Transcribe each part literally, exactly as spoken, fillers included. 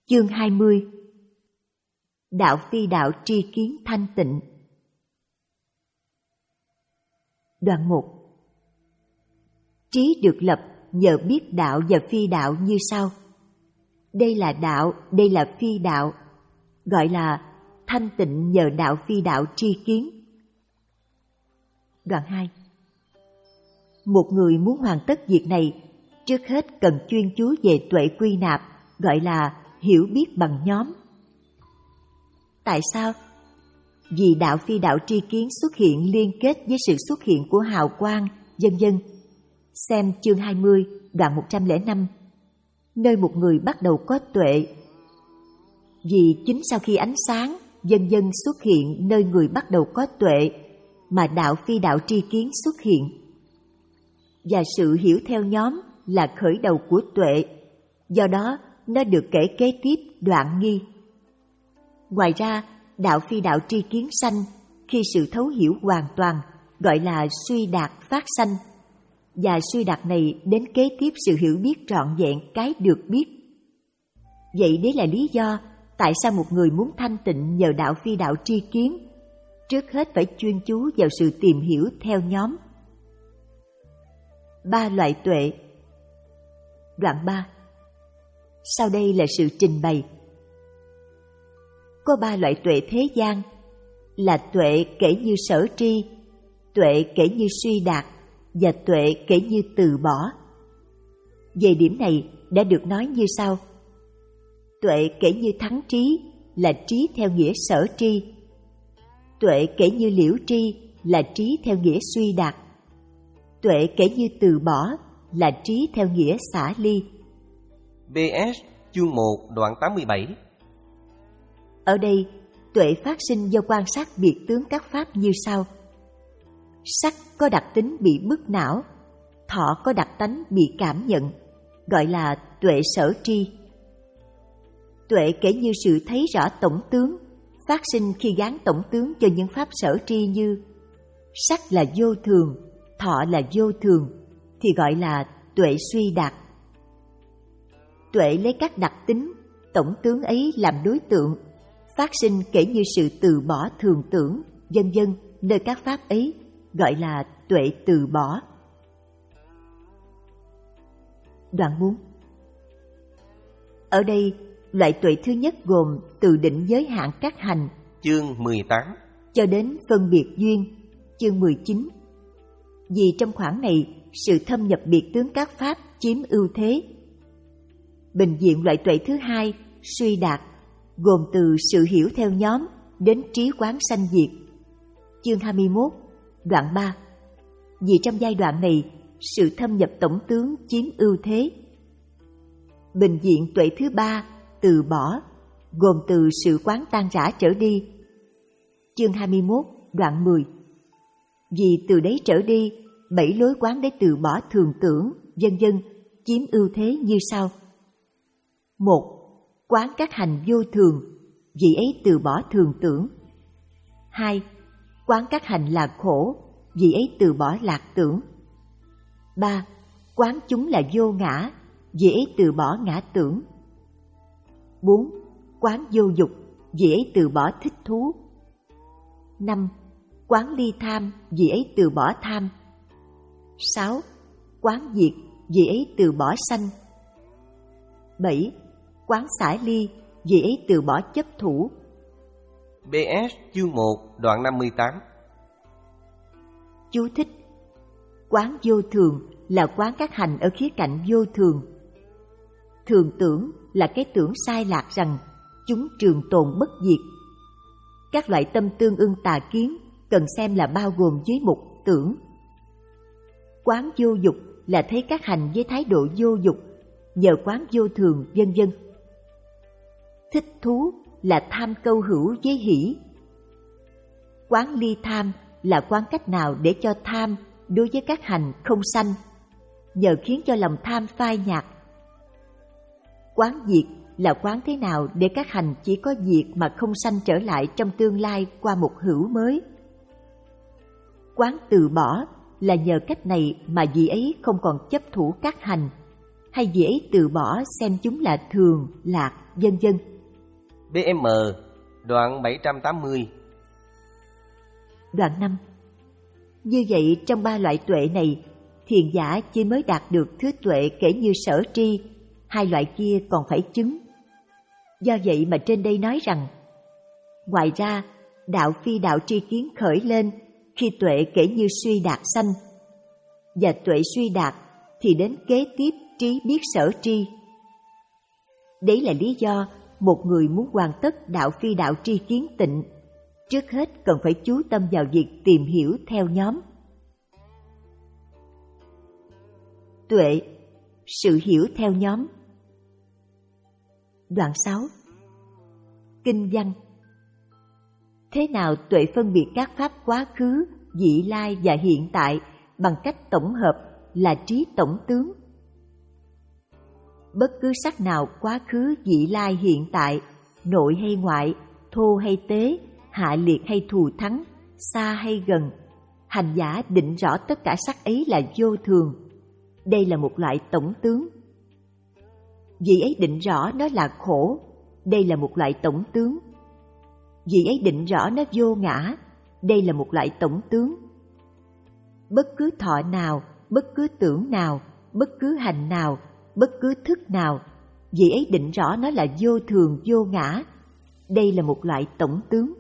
Chương hai mươi. Đạo phi đạo tri kiến thanh tịnh. Đoạn một. Trí được lập nhờ biết đạo và phi đạo như sau. Đây là đạo, đây là phi đạo, gọi là thanh tịnh nhờ đạo phi đạo tri kiến. Đoạn hai. Một người muốn hoàn tất việc này, trước hết cần chuyên chú về tuệ quy nạp, gọi là hiểu biết bằng nhóm. Tại sao? Vì đạo phi đạo tri kiến xuất hiện liên kết với sự xuất hiện của hào quang, vân vân. Xem chương hai mươi, đoạn một trăm lẻ năm, nơi một người bắt đầu có tuệ. Vì chính sau khi ánh sáng, vân vân xuất hiện nơi người bắt đầu có tuệ, mà đạo phi đạo tri kiến xuất hiện. Và sự hiểu theo nhóm là khởi đầu của tuệ, do đó nó được kể kế tiếp đoạn nghi. Ngoài ra, đạo phi đạo tri kiến sanh khi sự thấu hiểu hoàn toàn, gọi là suy đạt phát sanh, và suy đạt này đến kế tiếp sự hiểu biết trọn vẹn cái được biết. Vậy đấy là lý do tại sao một người muốn thanh tịnh nhờ đạo phi đạo tri kiến, trước hết phải chuyên chú vào sự tìm hiểu theo nhóm. Ba loại tuệ. Đoạn ba. Sau đây là sự trình bày. Có ba loại tuệ thế gian, là tuệ kể như sở tri, tuệ kể như suy đạt, và tuệ kể như từ bỏ. Về điểm này đã được nói như sau. Tuệ kể như thắng trí là trí theo nghĩa sở tri. Tuệ kể như liễu tri là trí theo nghĩa suy đạt. Tuệ kể như từ bỏ là trí theo nghĩa xả ly. bê ét chương một đoạn tám mươi bảy. Ở đây, tuệ phát sinh do quan sát biệt tướng các pháp như sau. Sắc có đặc tính bị bức não, thọ có đặc tánh bị cảm nhận, gọi là tuệ sở tri. Tuệ kể như sự thấy rõ tổng tướng, phát sinh khi gán tổng tướng cho những pháp sở tri như sắc là vô thường, thọ là vô thường, thì gọi là tuệ suy đạt. Tuệ lấy các đặc tính, tổng tướng ấy làm đối tượng, phát sinh kể như sự từ bỏ thường tưởng, vân vân nơi các pháp ấy, gọi là tuệ từ bỏ. Đoạn bốn. Ở đây, loại tuệ thứ nhất gồm từ định giới hạn các hành, chương mười tám, cho đến phân biệt duyên, chương mười chín. Vì trong khoảng này, sự thâm nhập biệt tướng các pháp chiếm ưu thế. Bình diện loại tuệ thứ hai, suy đạt, gồm từ sự hiểu theo nhóm đến trí quán sanh diệt, chương hai mươi mốt, đoạn ba. Vì trong giai đoạn này, sự thâm nhập tổng tướng chiếm ưu thế. Bình diện tuệ thứ ba, từ bỏ, gồm từ sự quán tan rã trở đi, chương hai mươi mốt, đoạn mười. Vì từ đấy trở đi, bảy lối quán để từ bỏ thường tưởng, vân vân chiếm ưu thế như sau. Một. Quán các hành vô thường, vì ấy từ bỏ thường tưởng. Hai. Quán các hành là khổ, vì ấy từ bỏ lạc tưởng. Ba. Quán chúng là vô ngã, vì ấy từ bỏ ngã tưởng. Bốn. Quán vô dục, vì ấy từ bỏ thích thú. Năm. Quán ly tham, vì ấy từ bỏ tham. Sáu. Quán diệt, vì ấy từ bỏ sanh. Bảy. Quán xả ly, vì ấy từ bỏ chấp thủ. bê ét chương một đoạn năm mươi tám. Chú thích. Quán vô thường là quán các hành ở khía cạnh vô thường. Thường tưởng là cái tưởng sai lạc rằng chúng trường tồn bất diệt. Các loại tâm tương ưng tà kiến cần xem là bao gồm dưới mục tưởng. Quán vô dục là thấy các hành với thái độ vô dục, nhờ quán vô thường, vân vân. Thích thú là tham câu hữu với hỷ. Quán ly tham là quán cách nào để cho tham đối với các hành không sanh, nhờ khiến cho lòng tham phai nhạt. Quán diệt là quán thế nào để các hành chỉ có diệt mà không sanh trở lại trong tương lai qua một hữu mới. Quán từ bỏ là nhờ cách này mà vị ấy không còn chấp thủ các hành, hay vị ấy từ bỏ xem chúng là thường, lạc, vân vân. bê em đoạn bảy trăm tám mươi. Đoạn năm. Như vậy trong ba loại tuệ này, thiền giả chỉ mới đạt được thứ tuệ kể như sở tri, hai loại kia còn phải chứng. Do vậy mà trên đây nói rằng, ngoài ra, đạo phi đạo tri kiến khởi lên khi tuệ kể như suy đạt sanh, và tuệ suy đạt thì đến kế tiếp trí biết sở tri. Đấy là lý do một người muốn hoàn tất đạo phi đạo tri kiến tịnh, trước hết cần phải chú tâm vào việc tìm hiểu theo nhóm. Tuệ, sự hiểu theo nhóm. Đoạn sáu. Kinh văn. Thế nào tuệ phân biệt các pháp quá khứ, vị lai và hiện tại bằng cách tổng hợp là trí tổng tướng? Bất cứ sắc nào quá khứ, vị lai, hiện tại, nội hay ngoại, thô hay tế, hạ liệt hay thù thắng, xa hay gần, hành giả định rõ tất cả sắc ấy là vô thường. Đây là một loại tổng tướng. Vị ấy định rõ nó là khổ. Đây là một loại tổng tướng. Vị ấy định rõ nó vô ngã. Đây là một loại tổng tướng. Bất cứ thọ nào, bất cứ tưởng nào, bất cứ hành nào, bất cứ thức nào, vị ấy định rõ nó là vô thường, vô ngã. Đây là một loại tổng tướng.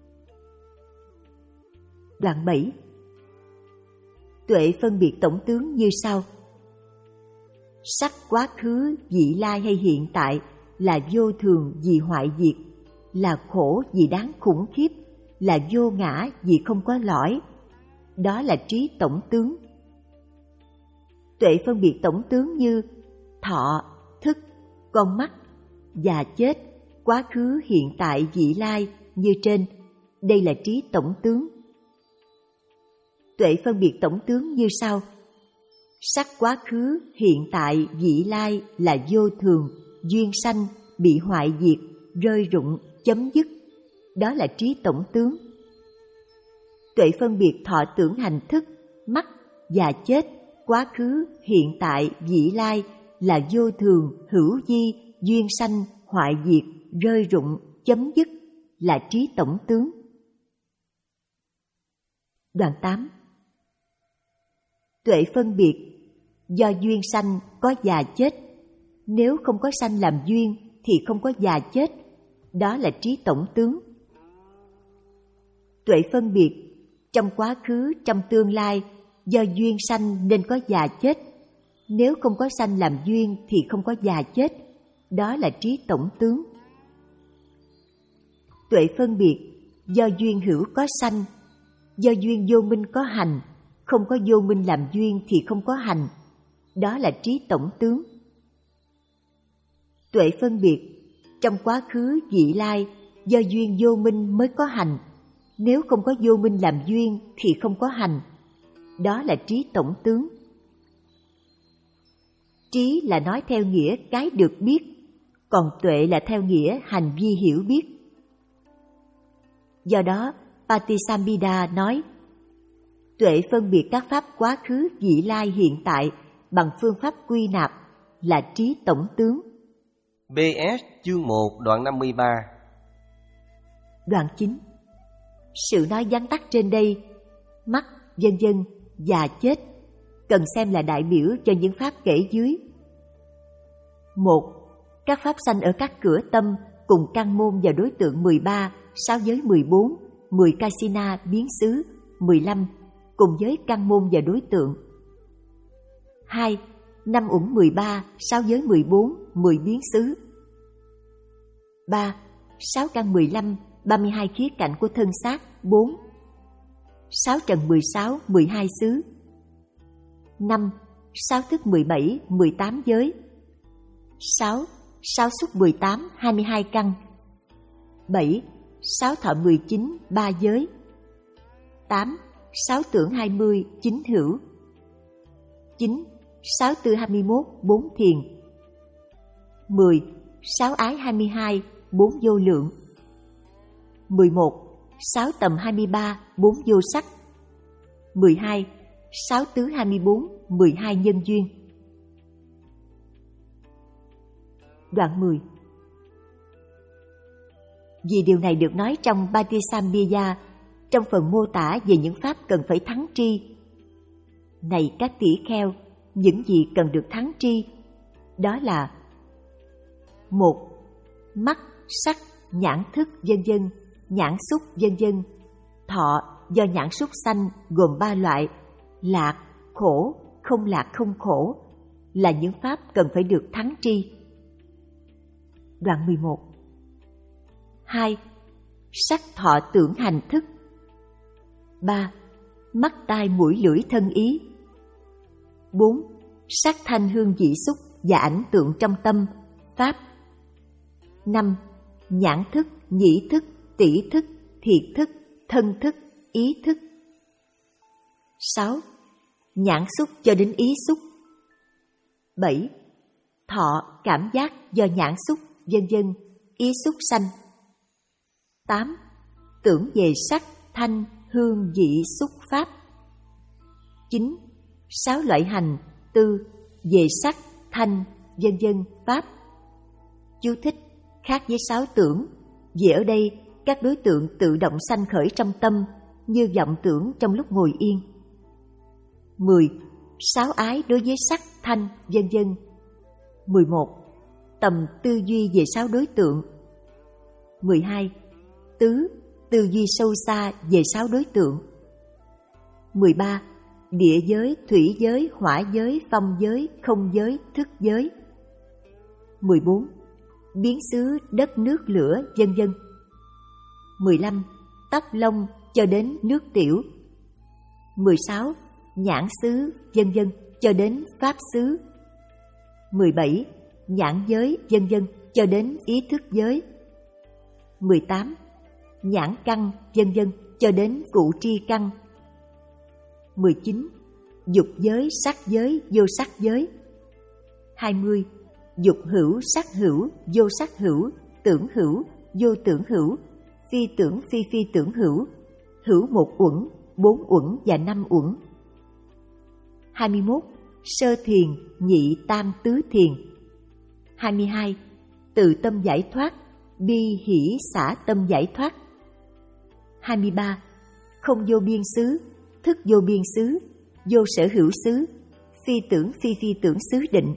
Đoạn bảy. Tuệ phân biệt tổng tướng như sau. Sắc quá khứ, vị lai hay hiện tại là vô thường vì hoại diệt, là khổ vì đáng khủng khiếp, là vô ngã vì không có lõi. Đó là trí tổng tướng. Tuệ phân biệt tổng tướng như thọ, thức, con mắt, già chết, quá khứ, hiện tại, vị lai như trên. Đây là trí tổng tướng. Tuệ phân biệt tổng tướng như sau. Sắc quá khứ, hiện tại, vị lai là vô thường, duyên sanh, bị hoại diệt, rơi rụng, chấm dứt. Đó là trí tổng tướng. Tuệ phân biệt thọ tưởng hành thức, mắt, già chết, quá khứ, hiện tại, vị lai là vô thường, hữu vi, duyên sanh, hoại diệt, rơi rụng, chấm dứt, là trí tổng tướng. Đoạn tám. Tuệ phân biệt do duyên sanh có già chết. Nếu không có sanh làm duyên thì không có già chết. Đó là trí tổng tướng. Tuệ phân biệt trong quá khứ, trong tương lai do duyên sanh nên có già chết. Nếu không có sanh làm duyên thì không có già chết. Đó là trí tổng tướng. Tuệ phân biệt do duyên hữu có sanh, do duyên vô minh có hành, không có vô minh làm duyên thì không có hành. Đó là trí tổng tướng. Tuệ phân biệt trong quá khứ, vị lai do duyên vô minh mới có hành. Nếu không có vô minh làm duyên thì không có hành. Đó là trí tổng tướng. Trí là nói theo nghĩa cái được biết, còn tuệ là theo nghĩa hành vi hiểu biết. Do đó, Patisambhida nói, tuệ phân biệt các pháp quá khứ, vị lai, hiện tại bằng phương pháp quy nạp là trí tổng tướng. bê ét chương một đoạn năm mươi ba. Đoạn chín. Sự nói vắn tắt trên đây, mắt, vân vân, già chết, cần xem là đại biểu cho những pháp kể dưới. Một. Các pháp sanh ở các cửa tâm cùng căn môn và đối tượng mười ba, sáu giới mười bốn, mười kasina biến xứ, mười lăm, cùng với căn môn và đối tượng. Hai. Năm uẩn mười ba, sáu giới mười bốn, mười biến xứ. Ba. Sáu căn mười lăm, ba mươi hai khía cạnh của thân xác, bốn. Sáu trần mười sáu, mười hai xứ. Năm. Sáu thức mười bảy, mười tám giới. Sáu. Sáu xúc mười tám, hai mươi hai căn. Bảy. Sáu thọ mười chín, ba giới. Tám. Sáu tưởng hai mươi, chín hữu. Chín. Sáu tư hai mươi mốt, bốn thiền. Mười. Sáu ái hai mươi hai, bốn vô lượng. Mười một. Sáu tầm hai mươi ba, bốn vô sắc. Mười hai. Sáu tứ hai mươi bốn, mười hai nhân duyên. Đoạn mười. Vì điều này được nói trong Patisambiya, trong phần mô tả về những pháp cần phải thắng tri. Này các tỷ kheo, những gì cần được thắng tri, đó là: một. Mắt, sắc, nhãn thức vân vân, nhãn xúc vân vân. Thọ do nhãn xúc sanh gồm ba loại: lạc, khổ, không lạc không khổ, là những pháp cần phải được thắng tri. Đoạn mười một. Hai. Sắc, thọ, tưởng, hành, thức. Ba. Mắt, tai, mũi, lưỡi, thân, ý. Bốn. Sắc, thanh, hương, vị, xúc và ảnh tượng trong tâm, pháp. Năm. Nhãn thức, nhĩ thức, tỷ thức, thiệt thức, thân thức, ý thức. Sáu. Nhãn xúc cho đến ý xúc. Bảy. Thọ, cảm giác do nhãn xúc, vân vân, ý xúc sanh. Tám. Tưởng về sắc, thanh, hương, vị, xúc, pháp. Chín. Sáu loại hành, tư, về sắc, thanh, vân vân, pháp. Chú thích: khác với sáu tưởng, vì ở đây các đối tượng tự động sanh khởi trong tâm, như vọng tưởng trong lúc ngồi yên. Mười. Sáu ái đối với sắc, thanh, vân vân. Mười một. Tầm tư duy về sáu đối tượng. Mười hai. Tứ, tư duy sâu xa về sáu đối tượng. Mười ba. Địa giới, thủy giới, hỏa giới, phong giới, không giới, thức giới. Mười bốn. Biến xứ, đất, nước, lửa, vân vân. Mười lăm. Tóc, lông cho đến nước tiểu. Mười sáu. Nhãn xứ, vân vân cho đến pháp xứ. Mười bảy. Nhãn giới, vân vân cho đến ý thức giới. Mười tám. Nhãn căn, vân vân cho đến cụ tri căn. Mười chín. Dục giới, sắc giới, vô sắc giới. Hai mươi. Dục hữu, sắc hữu, vô sắc hữu, tưởng hữu, vô tưởng hữu, phi tưởng phi phi tưởng hữu, hữu một uẩn, bốn uẩn và năm uẩn. Hai mươi mốt. Sơ thiền, nhị, tam, tứ thiền. Hai mươi hai. Từ tâm giải thoát, bi, hỷ, xả tâm giải thoát. Hai mươi ba. Không vô biên xứ, thức vô biên xứ, vô sở hữu xứ, phi tưởng phi phi tưởng xứ định.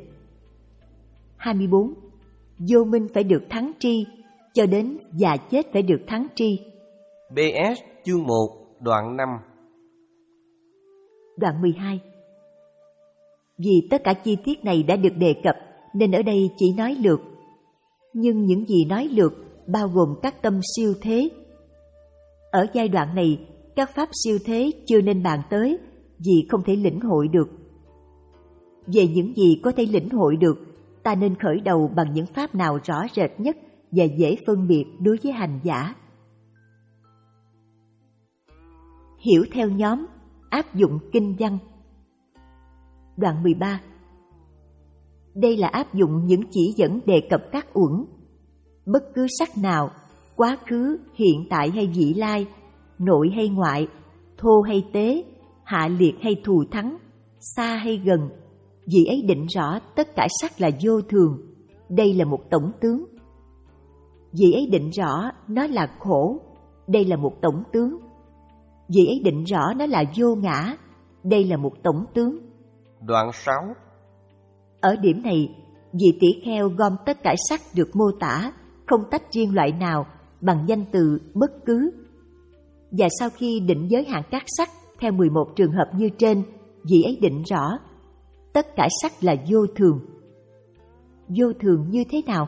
Hai mươi bốn. Vô minh phải được thắng tri, cho đến già chết phải được thắng tri. bê ét chương một đoạn năm. Đoạn mười hai. Vì tất cả chi tiết này đã được đề cập nên ở đây chỉ nói lược. Nhưng những gì nói lược bao gồm các tâm siêu thế. Ở giai đoạn này, các pháp siêu thế chưa nên bàn tới vì không thể lĩnh hội được. Về những gì có thể lĩnh hội được, ta nên khởi đầu bằng những pháp nào rõ rệt nhất và dễ phân biệt đối với hành giả. Hiểu theo nhóm, áp dụng kinh văn. Đoạn mười ba. Đây là áp dụng những chỉ dẫn đề cập các uẩn. Bất cứ sắc nào, quá khứ, hiện tại hay vị lai, nội hay ngoại, thô hay tế, hạ liệt hay thù thắng, xa hay gần, vì ấy định rõ tất cả sắc là vô thường, đây là một tổng tướng. Vì ấy định rõ nó là khổ, đây là một tổng tướng. Vì ấy định rõ nó là vô ngã, đây là một tổng tướng. Đoạn sáu. Ở điểm này, vị tỷ kheo gom tất cả sắc được mô tả, không tách riêng loại nào, bằng danh từ bất cứ. Và sau khi định giới hạn các sắc theo mười một trường hợp như trên, vị ấy định rõ tất cả sắc là vô thường. Vô thường như thế nào?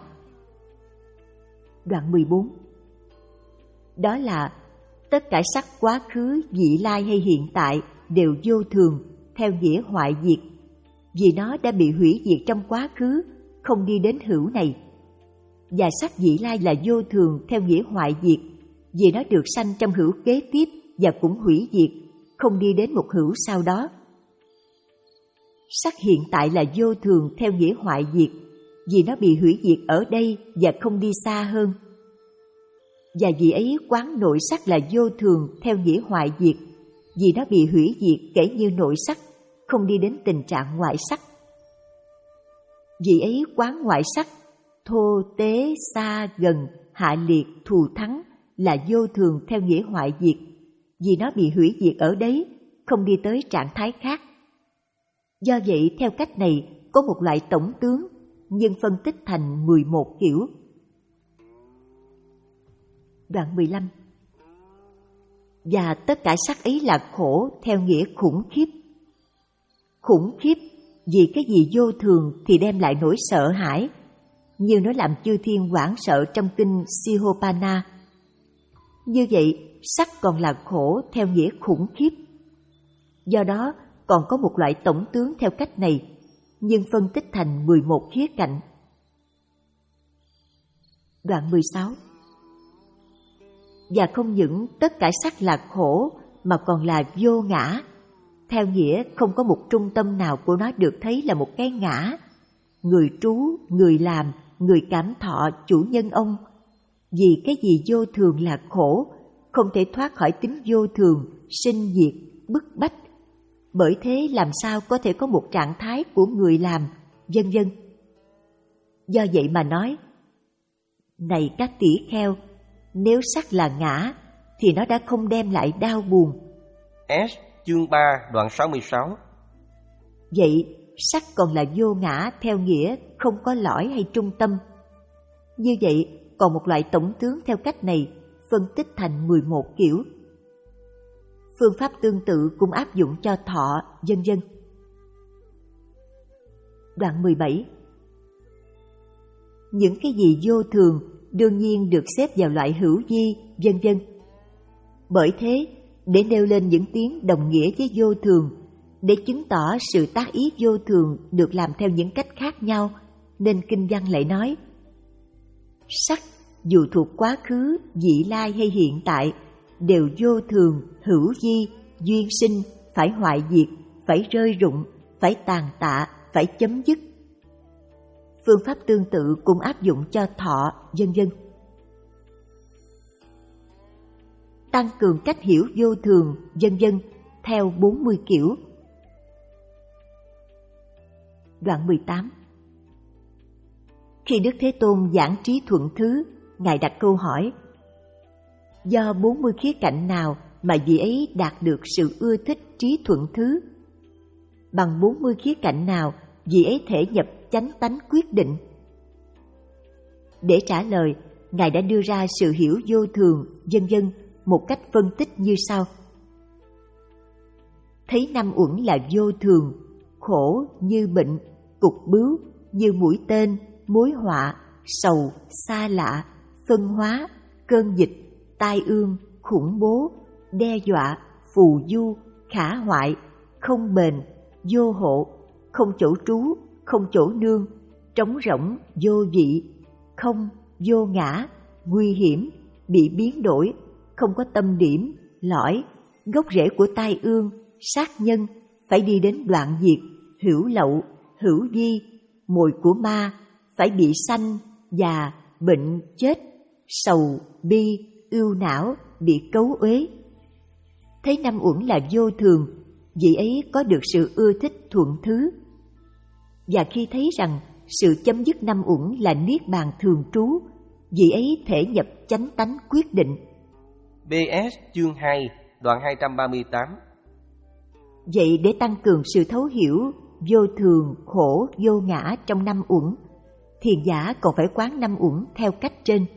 Đoạn mười bốn. Đó là tất cả sắc quá khứ, vị lai hay hiện tại đều vô thường theo nghĩa hoại diệt, vì nó đã bị hủy diệt trong quá khứ, không đi đến hữu này. Và sắc vị lai là vô thường theo nghĩa hoại diệt, vì nó được sanh trong hữu kế tiếp và cũng hủy diệt, không đi đến một hữu sau đó. Sắc hiện tại là vô thường theo nghĩa hoại diệt, vì nó bị hủy diệt ở đây và không đi xa hơn. Và vì ấy quán nội sắc là vô thường theo nghĩa hoại diệt, vì nó bị hủy diệt kể như nội sắc, không đi đến tình trạng ngoại sắc. Vì ấy quán ngoại sắc, thô, tế, xa, gần, hạ liệt, thù thắng là vô thường theo nghĩa hoại diệt, vì nó bị hủy diệt ở đấy, không đi tới trạng thái khác. Do vậy, theo cách này, có một loại tổng tướng, nhưng phân tích thành mười một kiểu. Đoạn mười lăm. Và tất cả sắc ấy là khổ theo nghĩa khủng khiếp. Khủng khiếp vì cái gì vô thường thì đem lại nỗi sợ hãi, như nó làm chư thiên hoảng sợ trong kinh Sihopanna. Như vậy, sắc còn là khổ theo nghĩa khủng khiếp. Do đó, còn có một loại tổng tướng theo cách này, nhưng phân tích thành mười một khía cạnh. Đoạn mười sáu. Và không những tất cả sắc là khổ mà còn là vô ngã, theo nghĩa không có một trung tâm nào của nó được thấy là một cái ngã, người trú, người làm, người cảm thọ, chủ nhân ông. Vì cái gì vô thường là khổ, không thể thoát khỏi tính vô thường, sinh diệt, bức bách. Bởi thế làm sao có thể có một trạng thái của người làm, vân vân. Do vậy mà nói, này các tỷ kheo, nếu sắc là ngã, thì nó đã không đem lại đau buồn. S chương ba đoạn sáu mươi sáu. Vậy sắc còn là vô ngã theo nghĩa không có lõi hay trung tâm. Như vậy còn một loại tổng tướng theo cách này, phân tích thành mười một kiểu. Phương pháp tương tự cũng áp dụng cho thọ, vân vân. Đoạn mười bảy. Những cái gì vô thường đương nhiên được xếp vào loại hữu vi, vân vân. Bởi thế, để nêu lên những tiếng đồng nghĩa với vô thường, để chứng tỏ sự tác ý vô thường được làm theo những cách khác nhau, nên kinh văn lại nói: sắc dù thuộc quá khứ, vị lai hay hiện tại, đều vô thường, hữu vi, duyên sinh, phải hoại diệt, phải rơi rụng, phải tàn tạ, phải chấm dứt. Phương pháp tương tự cũng áp dụng cho thọ, vân vân. Tăng cường cách hiểu vô thường, vân vân, theo bốn mươi kiểu. Đoạn mười tám. Khi Đức Thế Tôn giảng trí thuận thứ, Ngài đặt câu hỏi: do bốn mươi khía cạnh nào mà vị ấy đạt được sự ưa thích trí thuận thứ? Bằng bốn mươi khía cạnh nào vị ấy thể nhập chánh tánh quyết định? Để trả lời, Ngài đã đưa ra sự hiểu vô thường, vân vân, một cách phân tích như sau: thấy năm uẩn là vô thường, khổ như bệnh, cục bướu, như mũi tên, mối họa, sầu, xa lạ, phân hóa, cơn dịch, tai ương, khủng bố, đe dọa, phù du, khả hoại, không bền, vô hộ, không chỗ trú, không chỗ nương, trống rỗng, vô vị, không, vô ngã, nguy hiểm, bị biến đổi, không có tâm điểm, lõi, gốc rễ của tai ương, sát nhân, phải đi đến đoạn diệt, hữu lậu, hữu vi, mồi của ma, phải bị sanh, già, bệnh, chết, sầu, bi, ưu não, bị cấu uế. Thấy năm uẩn là vô thường, vị ấy có được sự ưa thích thuận thứ. Và khi thấy rằng sự chấm dứt năm uẩn là niết bàn thường trú, vị ấy thể nhập chánh tánh quyết định. bê ét chương hai đoạn hai trăm ba mươi tám. Vậy để tăng cường sự thấu hiểu vô thường, khổ, vô ngã trong năm uẩn, thiền giả còn phải quán năm uẩn theo cách trên.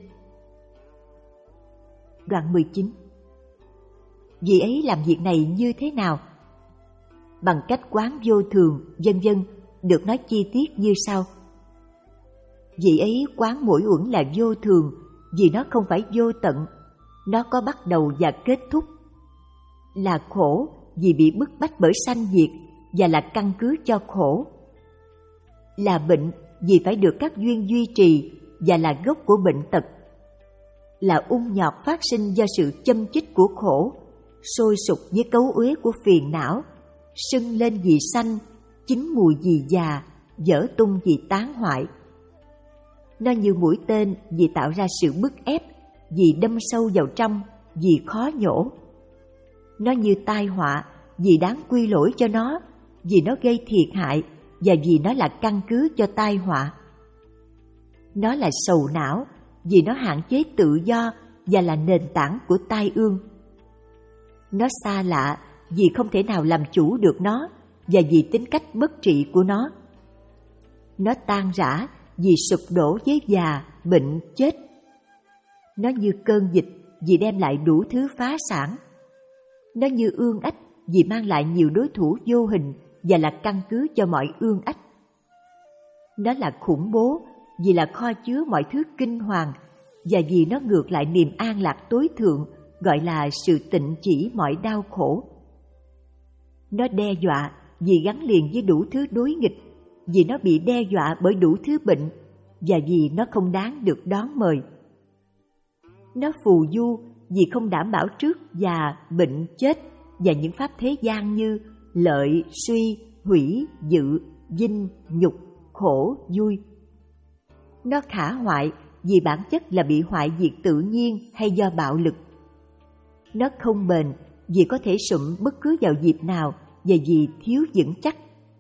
Đoạn mười chín. Vị ấy làm việc này như thế nào? Bằng cách quán vô thường, vân vân, được nói chi tiết như sau. Vị ấy quán mỗi uẩn là vô thường, vì nó không phải vô tận, nó có bắt đầu và kết thúc. Là khổ vì bị bức bách bởi sanh diệt và là căn cứ cho khổ. Là bệnh vì phải được các duyên duy trì và là gốc của bệnh tật. Là ung nhọt phát sinh do sự châm chích của khổ, sôi sục với cấu uế của phiền não, sưng lên vì sanh, chín mùi vì già, dở tung vì tán hoại. Nó như mũi tên vì tạo ra sự bức ép, vì đâm sâu vào trong, vì khó nhổ. Nó như tai họa vì đáng quy lỗi cho nó, vì nó gây thiệt hại và vì nó là căn cứ cho tai họa. Nó là sầu não vì nó hạn chế tự do và là nền tảng của tai ương. Nó xa lạ vì không thể nào làm chủ được nó và vì tính cách bất trị của nó. Nó tan rã vì sụp đổ với già, bệnh, chết. Nó như cơn dịch vì đem lại đủ thứ phá sản. Nó như ương ách vì mang lại nhiều đối thủ vô hình và là căn cứ cho mọi ương ách. Nó là khủng bố vì là kho chứa mọi thứ kinh hoàng và vì nó ngược lại niềm an lạc tối thượng gọi là sự tịnh chỉ mọi đau khổ. Nó đe dọa vì gắn liền với đủ thứ đối nghịch, vì nó bị đe dọa bởi đủ thứ bệnh và vì nó không đáng được đón mời. Nó phù du vì không đảm bảo trước già, bệnh, chết và những pháp thế gian như lợi, suy, hủy, dự, vinh, nhục, khổ, vui. Nó khả hoại vì bản chất là bị hoại diệt tự nhiên hay do bạo lực. Nó không bền vì có thể sụm bất cứ vào dịp nào và vì thiếu vững chắc.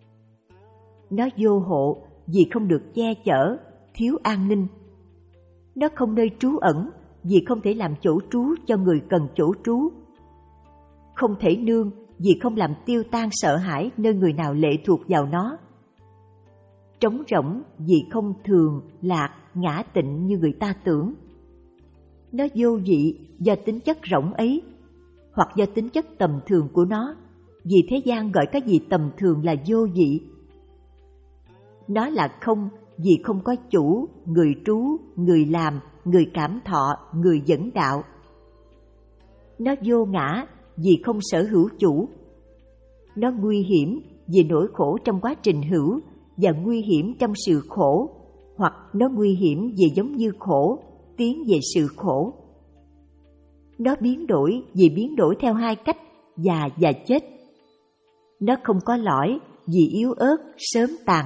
Nó vô hộ vì không được che chở, thiếu an ninh. Nó không nơi trú ẩn vì không thể làm chỗ trú cho người cần chỗ trú. Không thể nương vì không làm tiêu tan sợ hãi nơi người nào lệ thuộc vào nó. Trống rỗng vì không thường, lạc, ngã tịnh như người ta tưởng. Nó vô vị do tính chất rỗng ấy, hoặc do tính chất tầm thường của nó, vì thế gian gọi cái gì tầm thường là vô vị. Nó là không vì không có chủ, người trú, người làm, người cảm thọ, người dẫn đạo. Nó vô ngã vì không sở hữu chủ. Nó nguy hiểm vì nỗi khổ trong quá trình hữu và nguy hiểm trong sự khổ, hoặc nó nguy hiểm vì giống như khổ, tiến về sự khổ. Nó biến đổi vì biến đổi theo hai cách, già và chết. Nó không có lõi vì yếu ớt, sớm tàn.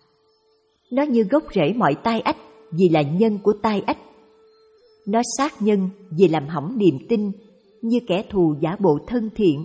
Nó như gốc rễ mọi tai ách vì là nhân của tai ách. Nó sát nhân vì làm hỏng niềm tin, như kẻ thù giả bộ thân thiện.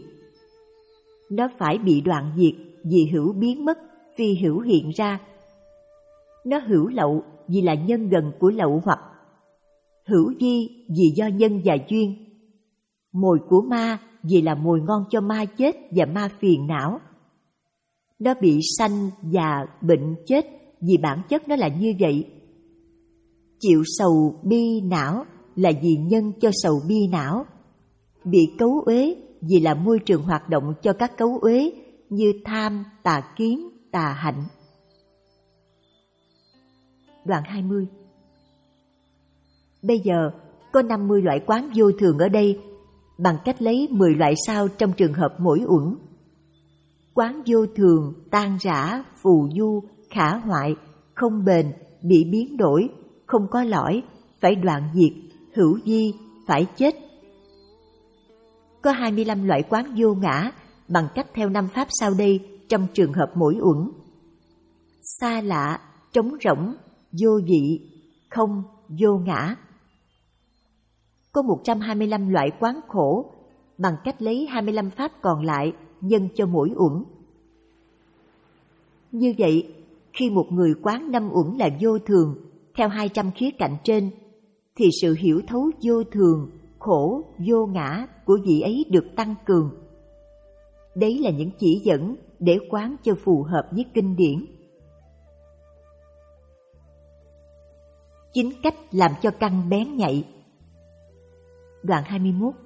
Nó phải bị đoạn diệt vì hữu biến mất, phi hữu hiện ra. Nó hữu lậu vì là nhân gần của lậu hoặc. Hữu di vì do nhân và duyên. Mồi của ma vì là mồi ngon cho ma chết và ma phiền não. Nó bị sanh, già, bệnh, chết vì bản chất nó là như vậy. Chịu sầu bi não là vì nhân cho sầu bi não. Bị cấu uế vì là môi trường hoạt động cho các cấu uế như tham, tà kiến, tà hạnh. Đoạn hai mươi. Bây giờ có năm mươi loại quán vô thường ở đây bằng cách lấy mười loại sau trong trường hợp mỗi uẩn. Quán vô thường, tan rã, phù du, khả hoại, không bền, bị biến đổi, không có lõi, phải đoạn diệt, hữu di, phải chết. Có hai mươi lăm loại quán vô ngã bằng cách theo năm pháp sau đây trong trường hợp mỗi uẩn. Xa lạ, trống rỗng, vô vị, không, vô ngã. Có một trăm hai mươi lăm loại quán khổ bằng cách lấy hai mươi lăm pháp còn lại nhân cho mỗi uẩn. Như vậy, khi một người quán năm uẩn là vô thường theo hai trăm khía cạnh trên, thì sự hiểu thấu vô thường, khổ, vô ngã của vị ấy được tăng cường. Đấy là những chỉ dẫn để quán cho phù hợp với kinh điển. Chính cách làm cho căn bén nhạy. Đoạn hai mươi mốt.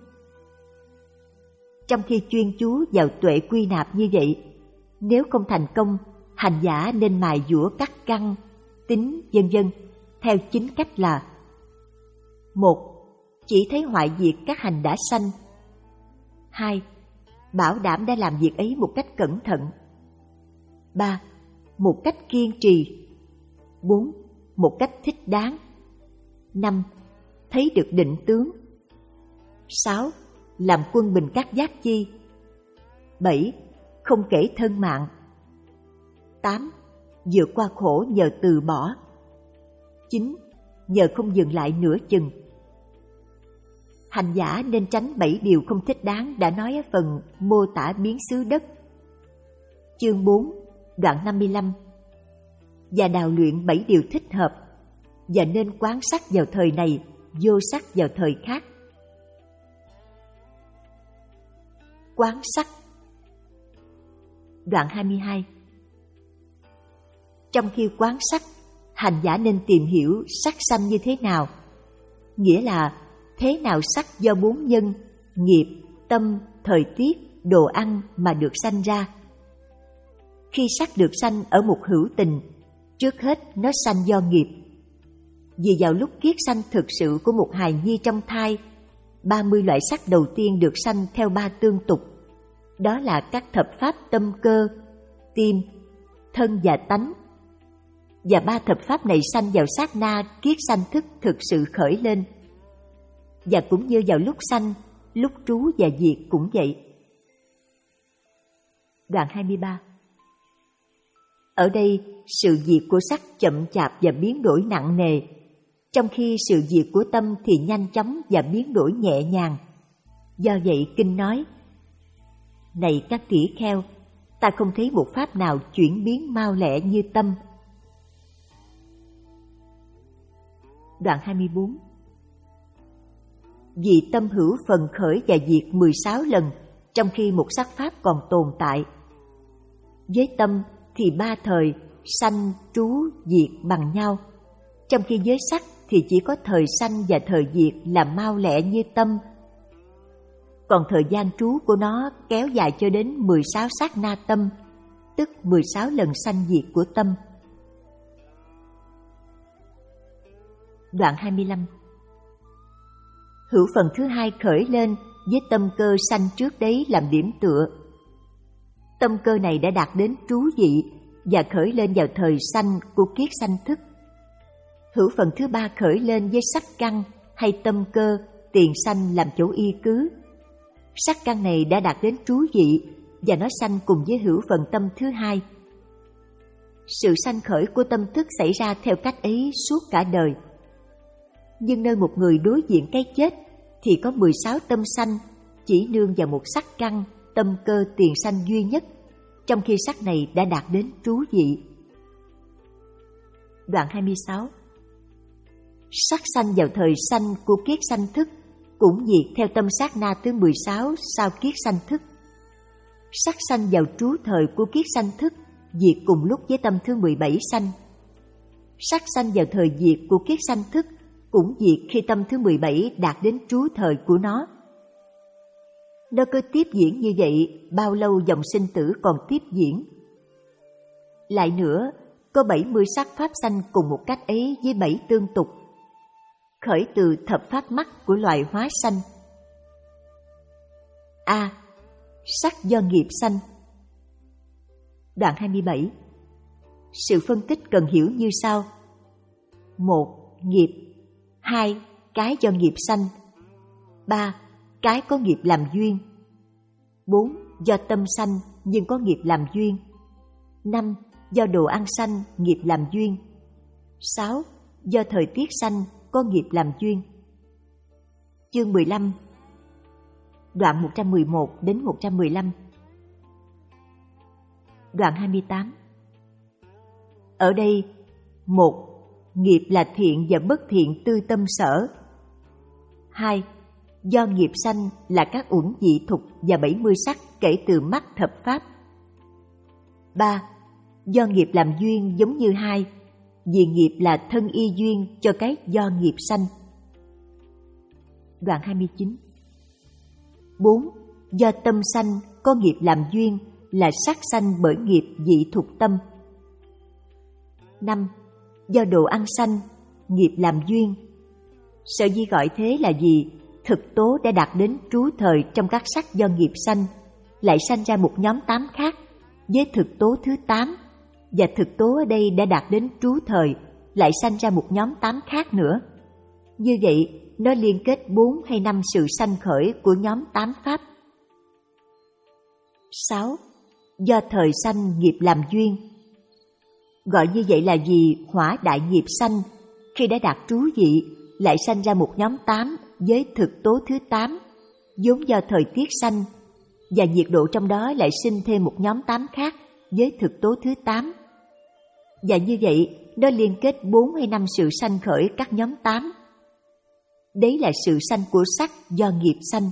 Trong khi chuyên chú vào tuệ quy nạp như vậy, nếu không thành công, hành giả nên mài dũa cắt căn, tính, vân vân theo chính cách là: một. Chỉ thấy hoại diệt các hành đã sanh. Hai. Bảo đảm đã làm việc ấy một cách cẩn thận. Ba. Một cách kiên trì. Bốn. Một cách thích đáng. Năm. Thấy được định tướng. Sáu. Làm quân bình các giác chi. Bảy. Không kể thân mạng. Tám. Vượt qua khổ nhờ từ bỏ. Chín. Nhờ không dừng lại nửa chừng. Hành giả nên tránh bảy điều không thích đáng đã nói ở phần mô tả biến xứ đất. Chương bốn, đoạn năm mươi lăm. Và đào luyện bảy điều thích hợp. và nên quán sắc vào thời này, vô sắc vào thời khác. Quán sắc. Đoạn hai mươi hai. Trong khi quán sắc, hành giả nên tìm hiểu sắc sanh như thế nào, nghĩa là thế nào sắc do bốn nhân, nghiệp, tâm, thời tiết, đồ ăn mà được sanh ra. Khi sắc được sanh ở một hữu tình, trước hết nó sanh do nghiệp. Vì vào lúc kiết sanh thực sự của một hài nhi trong thai, ba mươi loại sắc đầu tiên được sanh theo ba tương tục. Đó là các thập pháp tâm cơ, tim, thân và tánh. Và ba thập pháp này sanh vào sát na kiết sanh thức thực sự khởi lên. Và cũng như vào lúc sanh, lúc trú và diệt cũng vậy. Đoạn hai mươi ba. Ở đây, sự diệt của sắc chậm chạp và biến đổi nặng nề, trong khi sự diệt của tâm thì nhanh chóng và biến đổi nhẹ nhàng. Do vậy kinh nói: này các tỷ kheo, ta không thấy một pháp nào chuyển biến mau lẹ như tâm. Đoạn hai mươi bốn. Vì tâm hữu phần khởi và diệt mười sáu lần, trong khi một sắc pháp còn tồn tại. Với tâm thì ba thời, sanh, trú, diệt bằng nhau, trong khi với sắc thì chỉ có thời sanh và thời diệt là mau lẹ như tâm. Còn thời gian trú của nó kéo dài cho đến mười sáu sát na tâm, tức mười sáu lần sanh diệt của tâm. Đoạn hai mươi lăm. Hữu phần thứ hai khởi lên với tâm cơ sanh trước đấy làm điểm tựa. Tâm cơ này đã đạt đến trú vị và khởi lên vào thời sanh của kiết sanh thức. Hữu phần thứ ba khởi lên với sắc căn hay tâm cơ tiền sanh làm chỗ y cứ. Sắc căn này đã đạt đến trú vị và nó sanh cùng với hữu phần tâm thứ hai. Sự sanh khởi của tâm thức xảy ra theo cách ấy suốt cả đời. Nhưng nơi một người đối diện cái chết thì có mười sáu tâm sanh chỉ nương vào một sắc căn, tâm cơ tiền sanh duy nhất, trong khi sắc này đã đạt đến trú vị. Đoạn hai mươi sáu. Sắc sanh vào thời sanh của kiết sanh thức cũng diệt theo tâm sát na thứ mười sáu sau kiết sanh thức. Sắc sanh vào trú thời của kiết sanh thức diệt cùng lúc với tâm thứ mười bảy sanh. Sắc sanh vào thời diệt của kiết sanh thức cũng diệt khi tâm thứ mười bảy đạt đến trú thời của nó. Nó cứ tiếp diễn như vậy, bao lâu dòng sinh tử còn tiếp diễn. Lại nữa, có bảy mươi sắc pháp sanh cùng một cách ấy với bảy tương tục, khởi từ thập pháp mắt của loài hóa sanh. A. Sắc do nghiệp sanh. Đoạn hai mươi bảy. Sự phân tích cần hiểu như sau. Một. Nghiệp. Hai. Cái do nghiệp sanh. Ba. Cái có nghiệp làm duyên. Bốn. Do tâm sanh nhưng có nghiệp làm duyên. Năm. Do đồ ăn sanh, nghiệp làm duyên. Sáu. Do thời tiết sanh, có nghiệp làm duyên. Chương mười lăm. Đoạn một trăm mười một đến một trăm mười lăm. Đoạn hai mươi tám. Ở đây, một. Nghiệp là thiện và bất thiện tư tâm sở. Hai. Do nghiệp sanh là các uẩn dị thục và bảy mươi sắc kể từ mắt thập pháp. Ba. Do nghiệp làm duyên giống như hai, vì nghiệp là thân y duyên cho cái do nghiệp sanh. Đoạn hai mươi chín. Bốn. Do tâm sanh có nghiệp làm duyên là sắc sanh bởi nghiệp dị thục tâm. Năm. Do đồ ăn sanh, nghiệp làm duyên. Sở dĩ gọi thế là vì thực tố đã đạt đến trú thời trong các sắc do nghiệp sanh, lại sanh ra một nhóm tám khác với thực tố thứ tám, và thực tố ở đây đã đạt đến trú thời, lại sanh ra một nhóm tám khác nữa. Như vậy, nó liên kết bốn hay năm sự sanh khởi của nhóm tám pháp. Sáu. Do thời sanh nghiệp làm duyên. Gọi như vậy là vì hỏa đại nghiệp sanh, khi đã đạt trú vị, lại sanh ra một nhóm tám với thực tố thứ tám, vốn do thời tiết sanh, và nhiệt độ trong đó lại sinh thêm một nhóm tám khác với thực tố thứ tám. Và như vậy, nó liên kết bốn hay năm sự sanh khởi các nhóm tám. Đấy là sự sanh của sắc do nghiệp sanh.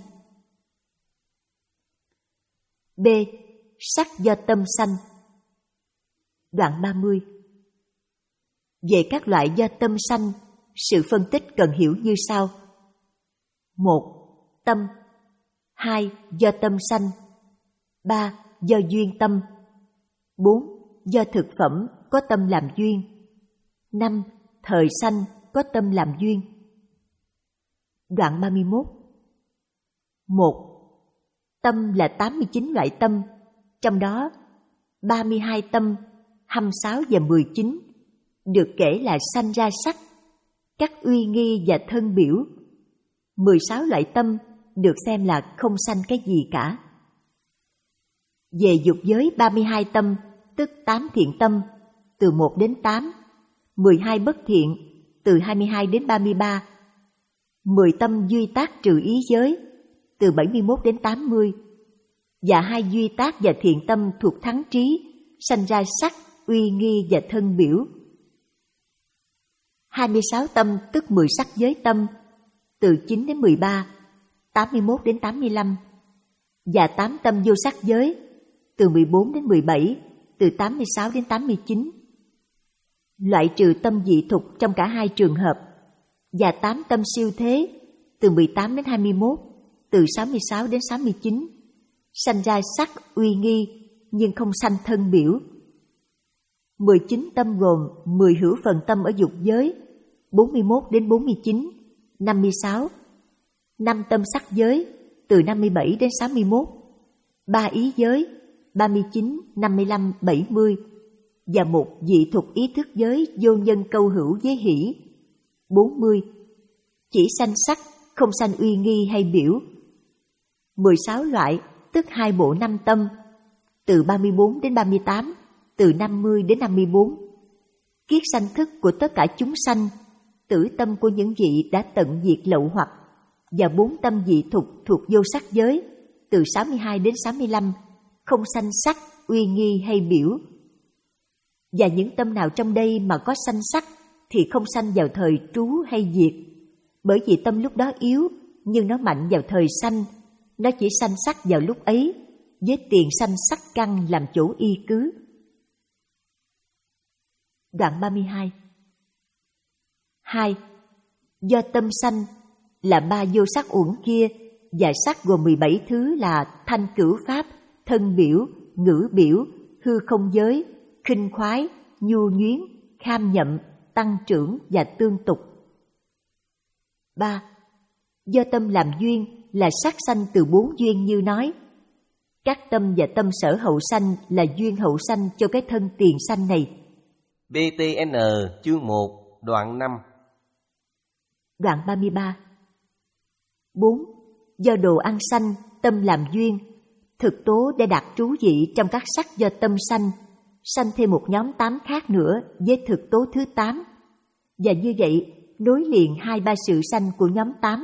B. Sắc do tâm sanh. Đoạn ba mươi. Về các loại do tâm sanh, sự phân tích cần hiểu như sau. Một. Tâm. Hai. Do tâm sanh. Ba. Do duyên tâm. Bốn. Do thực phẩm có tâm làm duyên. Năm. Thời sanh có tâm làm duyên. Đoạn ba mươi mốt. Một. Tâm là tám mươi chín loại tâm, trong đó ba mươi hai tâm, hai mươi sáu và mười chín được kể là sanh ra sắc, các uy nghi và thân biểu. mười sáu loại tâm được xem là không sanh cái gì cả. Về dục giới ba mươi hai tâm, tức tám thiện tâm, từ một đến tám, mười hai bất thiện, từ hai mươi hai đến ba mươi ba, mười tâm duy tác trừ ý giới, từ bảy mươi mốt đến tám mươi, và hai duy tác và thiện tâm thuộc thắng trí, sanh ra sắc, uy nghi và thân biểu. hai mươi sáu tâm tức mười sắc giới tâm, từ chín đến mười ba, tám mươi mốt đến tám mươi lăm, và tám tâm vô sắc giới, từ mười bốn đến mười bảy, từ tám mươi sáu đến tám mươi chín. Loại trừ tâm dị thục trong cả hai trường hợp, và tám tâm siêu thế, từ mười tám đến hai mươi mốt, từ sáu mươi sáu đến sáu mươi chín, sanh ra sắc, uy nghi, nhưng không sanh thân biểu. mười chín tâm gồm mười hữu phần tâm ở dục giới, bốn mươi mốt đến bốn mươi chín, năm mươi sáu, năm tâm sắc giới, từ năm mươi bảy đến sáu mươi mốt, ba ý giới, ba mươi chín, năm mươi lăm, bảy mươi, và một dị thục ý thức giới vô nhân câu hữu với hỷ, bốn mươi, chỉ sanh sắc, không sanh uy nghi hay biểu. mười sáu loại, tức hai bộ năm tâm, từ ba mươi bốn đến ba mươi tám, từ năm mươi đến năm mươi bốn. Kiết sanh thức của tất cả chúng sanh, tử tâm của những vị đã tận diệt lậu hoặc, và bốn tâm dị thục thuộc vô sắc giới, từ sáu mươi hai đến sáu mươi lăm, không sanh sắc, uy nghi hay biểu. Và những tâm nào trong đây mà có sanh sắc thì không sanh vào thời trú hay diệt, bởi vì tâm lúc đó yếu, nhưng nó mạnh vào thời sanh, nó chỉ sanh sắc vào lúc ấy, với tiền sanh sắc căn làm chỗ y cứ. Đoạn ba mươi hai. Hai. Do tâm sanh là ba vô sắc uẩn kia, và sắc gồm mười bảy thứ là thanh cửu pháp, thân biểu, ngữ biểu, hư không giới, khinh khoái, nhu nhuyến, kham nhậm, tăng trưởng và tương tục. Ba. Do tâm làm duyên là sắc sanh từ bốn duyên như nói. Các tâm và tâm sở hậu sanh là duyên hậu sanh cho cái thân tiền sanh này. bê tê en chương một, đoạn năm. Đoạn ba mươi ba. Bốn. Do đồ ăn sanh, tâm làm duyên, thực tố để đạt trú vị trong các sắc do tâm sanh, sanh thêm một nhóm tám khác nữa với thực tố thứ tám, và như vậy nối liền hai ba sự sanh của nhóm tám.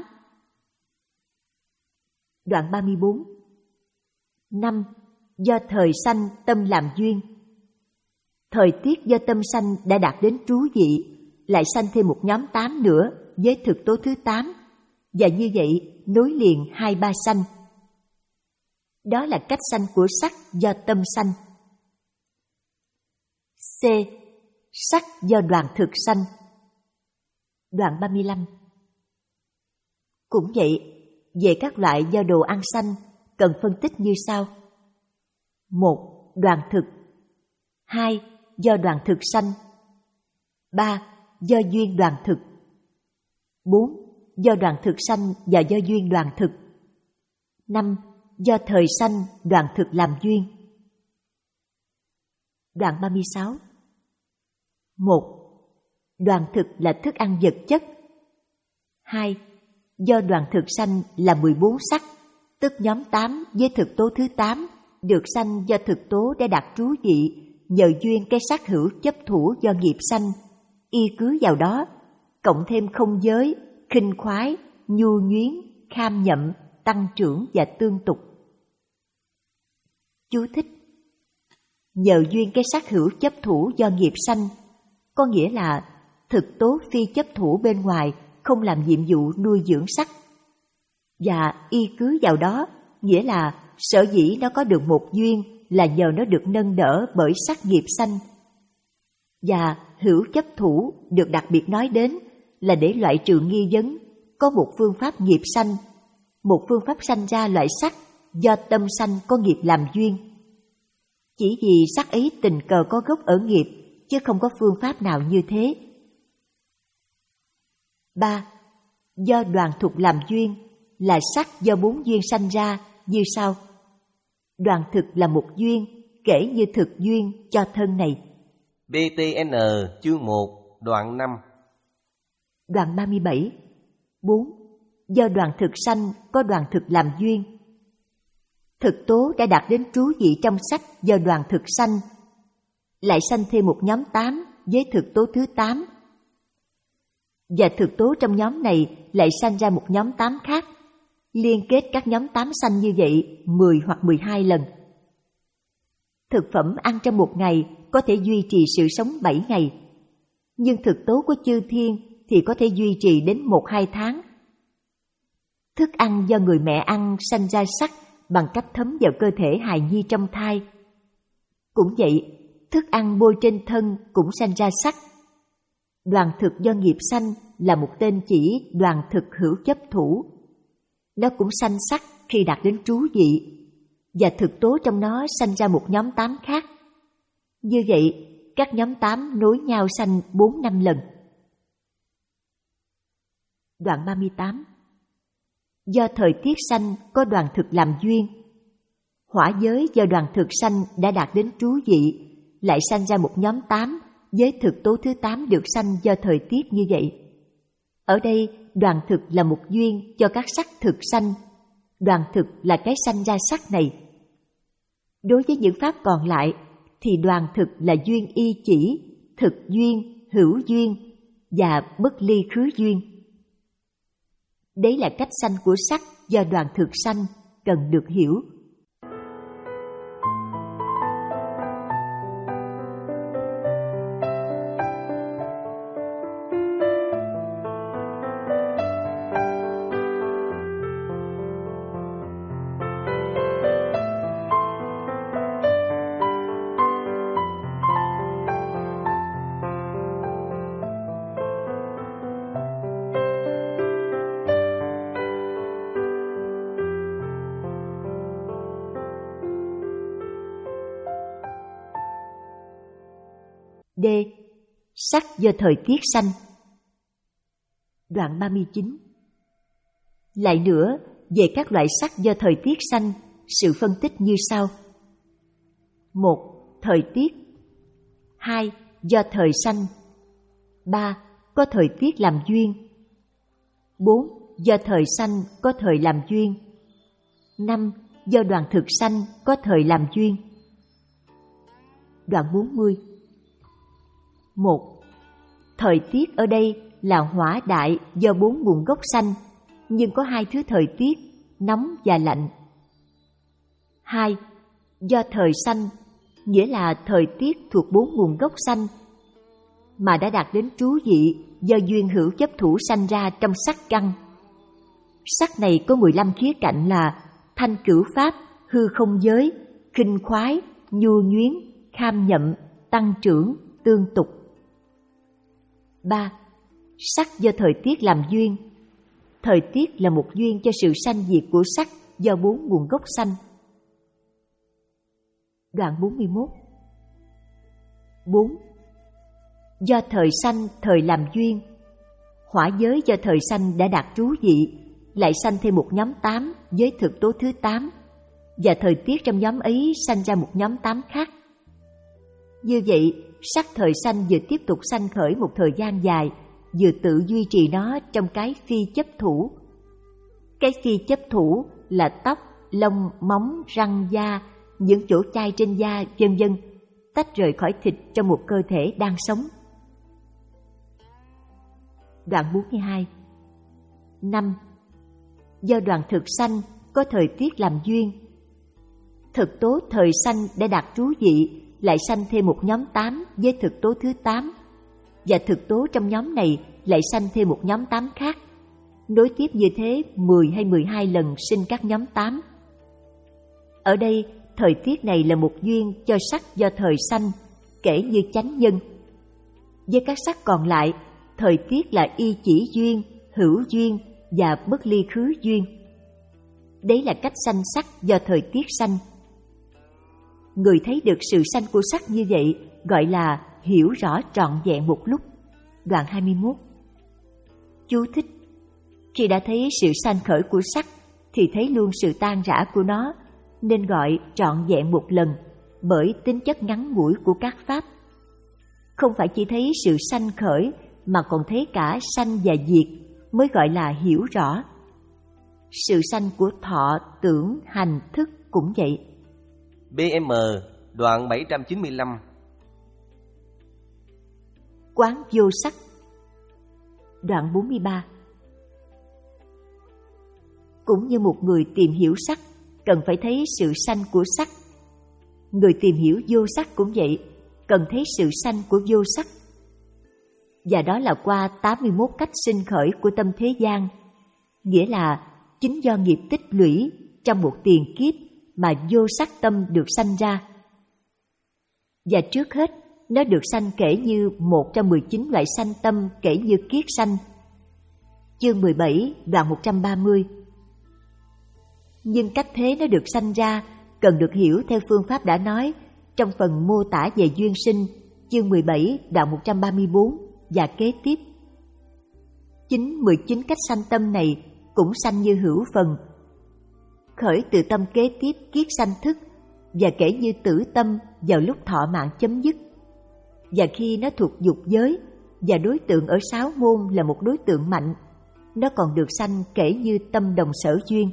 Đoạn ba mươi bốn. Năm. Do thời sanh tâm làm duyên, thời tiết do tâm sanh đã đạt đến trú vị, lại sanh thêm một nhóm tám nữa với thực tố thứ tám, và như vậy nối liền hai ba sanh. Đó là cách sanh của sắc do tâm sanh. C. Sắc do đoàn thực sanh. Đoạn ba mươi lăm. Cũng vậy, về các loại do đồ ăn sanh cần phân tích như sau. Một. Đoàn thực. Hai. Do đoàn thực sanh. Ba. Do duyên đoàn thực. Bốn. Do đoàn thực sanh và do duyên đoàn thực. Năm. Do thời sanh đoàn thực làm duyên. Đoạn ba mươi sáu. Một. Đoàn thực là thức ăn vật chất. Hai. Do đoàn thực sanh là mười bốn sắc, tức nhóm tám với thực tố thứ tám, được sanh do thực tố để đạt trú vị, nhờ duyên cái sắc hữu chấp thủ do nghiệp sanh, y cứ vào đó, cộng thêm không giới, khinh khoái, nhu nhuyến, kham nhậm, tăng trưởng và tương tục. Chú thích. Nhờ duyên cái sắc hữu chấp thủ do nghiệp sanh, có nghĩa là thực tố phi chấp thủ bên ngoài không làm nhiệm vụ nuôi dưỡng sắc. Và y cứ vào đó, nghĩa là sở dĩ nó có được một duyên là nhờ nó được nâng đỡ bởi sắc nghiệp sanh. Và hữu chấp thủ được đặc biệt nói đến là để loại trừ nghi vấn có một phương pháp nghiệp sanh, một phương pháp sanh ra loại sắc do tâm sanh có nghiệp làm duyên. Chỉ vì sắc ấy tình cờ có gốc ở nghiệp, chứ không có phương pháp nào như thế. Ba. Do đoàn thục làm duyên là sắc do bốn duyên sanh ra như sau. Đoàn thực là một duyên, kể như thực duyên cho thân này. bê tê en chương một đoạn năm. Đoạn ba mươi bảy. Bốn. Do đoàn thực sanh có đoàn thực làm duyên. Thực tố đã đạt đến trú vị trong sắc do đoàn thực sanh, lại sanh thêm một nhóm tám với thực tố thứ tám. Và thực tố trong nhóm này lại sanh ra một nhóm tám khác, liên kết các nhóm tám sanh như vậy mười hoặc mười hai lần. Thực phẩm ăn trong một ngày có thể duy trì sự sống bảy ngày, nhưng thực tố của chư thiên thì có thể duy trì đến một hai tháng. Thức ăn do người mẹ ăn sanh ra sắc bằng cách thấm vào cơ thể hài nhi trong thai. Cũng vậy, thức ăn bôi trên thân cũng sanh ra sắc. Đoàn thực do nghiệp sanh là một tên chỉ đoàn thực hữu chấp thủ. Nó cũng sanh sắc khi đạt đến trú vị, và thực tố trong nó sanh ra một nhóm tám khác. Như vậy, các nhóm tám nối nhau sanh bốn năm lần. Đoạn ba mươi tám. Do thời tiết sanh có đoàn thực làm duyên. Hỏa giới do đoàn thực sanh đã đạt đến trú vị, lại sanh ra một nhóm tám với thực tố thứ tám được sanh do thời tiết như vậy. Ở đây, đoàn thực là một duyên cho các sắc thực sanh. Đoàn thực là cái sanh ra sắc này. Đối với những pháp còn lại, thì đoàn thực là duyên y chỉ, thực duyên, hữu duyên và bất ly khứ duyên. Đấy là cách sanh của sắc do đoàn thực sanh, cần được hiểu. D. Sắc do thời tiết sanh. Đoạn ba mươi chín. Lại nữa, về các loại sắc do thời tiết sanh, sự phân tích như sau. Một. Thời tiết. Hai. Do thời sanh. Ba. Có thời tiết làm duyên. Bốn. Do thời sanh có thời làm duyên. Năm. Do đoàn thực sanh có thời làm duyên. Đoạn bốn mươi. Một. Thời tiết ở đây là hỏa đại do bốn nguồn gốc sanh, nhưng có hai thứ thời tiết, nóng và lạnh. Hai. Do thời sanh, nghĩa là thời tiết thuộc bốn nguồn gốc sanh, mà đã đạt đến trú vị do duyên hữu chấp thủ sanh ra trong sắc căn. Sắc này có mười lăm khía cạnh là thanh cửu pháp, hư không giới, khinh khoái, nhu nhuyến, kham nhậm, tăng trưởng, tương tục. Ba. Sắc do thời tiết làm duyên. Thời tiết là một duyên cho sự sanh diệt của sắc do bốn nguồn gốc sanh. Đoạn bốn mươi mốt. Bốn. Do thời sanh thời làm duyên. Hỏa giới do thời sanh đã đạt trú vị, lại sanh thêm một nhóm tám với thực tố thứ tám, và thời tiết trong nhóm ấy sanh ra một nhóm tám khác. Như vậy, sắc thời sanh vừa tiếp tục sanh khởi một thời gian dài, vừa tự duy trì nó trong cái phi chấp thủ. Cái phi chấp thủ là tóc, lông, móng, răng, da, những chỗ chai trên da, vân vân, tách rời khỏi thịt trong một cơ thể đang sống. Đoạn bốn mươi hai. Năm. Do đoàn thực sanh có thời tiết làm duyên. Thực tố thời sanh đã đạt trú vị, lại sanh thêm một nhóm tám với thực tố thứ tám, và thực tố trong nhóm này lại sanh thêm một nhóm tám khác. Nối tiếp như thế mười hay mười hai lần sinh các nhóm tám. Ở đây, thời tiết này là một duyên cho sắc do thời sanh, kể như chánh nhân. Với các sắc còn lại, thời tiết là y chỉ duyên, hữu duyên và bất ly khứ duyên. Đấy là cách sanh sắc do thời tiết sanh. Người thấy được sự sanh của sắc như vậy gọi là hiểu rõ trọn vẹn một lúc. Đoạn hai mươi mốt. Chú thích: khi đã thấy sự sanh khởi của sắc thì thấy luôn sự tan rã của nó, nên gọi trọn vẹn một lần bởi tính chất ngắn ngủi của các pháp. Không phải chỉ thấy sự sanh khởi mà còn thấy cả sanh và diệt mới gọi là hiểu rõ. Sự sanh của thọ, tưởng, hành, thức cũng vậy. bê em đoạn bảy trăm chín mươi lăm. Quán vô sắc. Đoạn bốn mươi ba. Cũng như một người tìm hiểu sắc cần phải thấy sự sanh của sắc, người tìm hiểu vô sắc cũng vậy, cần thấy sự sanh của vô sắc. Và đó là qua tám mươi mốt cách sinh khởi của tâm thế gian, nghĩa là chính do nghiệp tích lũy trong một tiền kiếp mà vô sắc tâm được sanh ra. Và trước hết, nó được sanh kể như một trong mười chín loại sanh tâm kể như kiết sanh. Chương mười bảy, đoạn một trăm ba mươi. Nhưng cách thế nó được sanh ra cần được hiểu theo phương pháp đã nói trong phần mô tả về duyên sinh, chương mười bảy, đoạn một trăm ba mươi bốn và kế tiếp. Chính mười chín cách sanh tâm này cũng sanh như hữu phần. Khởi từ tâm kế tiếp kiết sanh thức và kể như tử tâm vào lúc thọ mạng chấm dứt. Và khi nó thuộc dục giới và đối tượng ở sáu môn là một đối tượng mạnh, nó còn được sanh kể như tâm đồng sở duyên.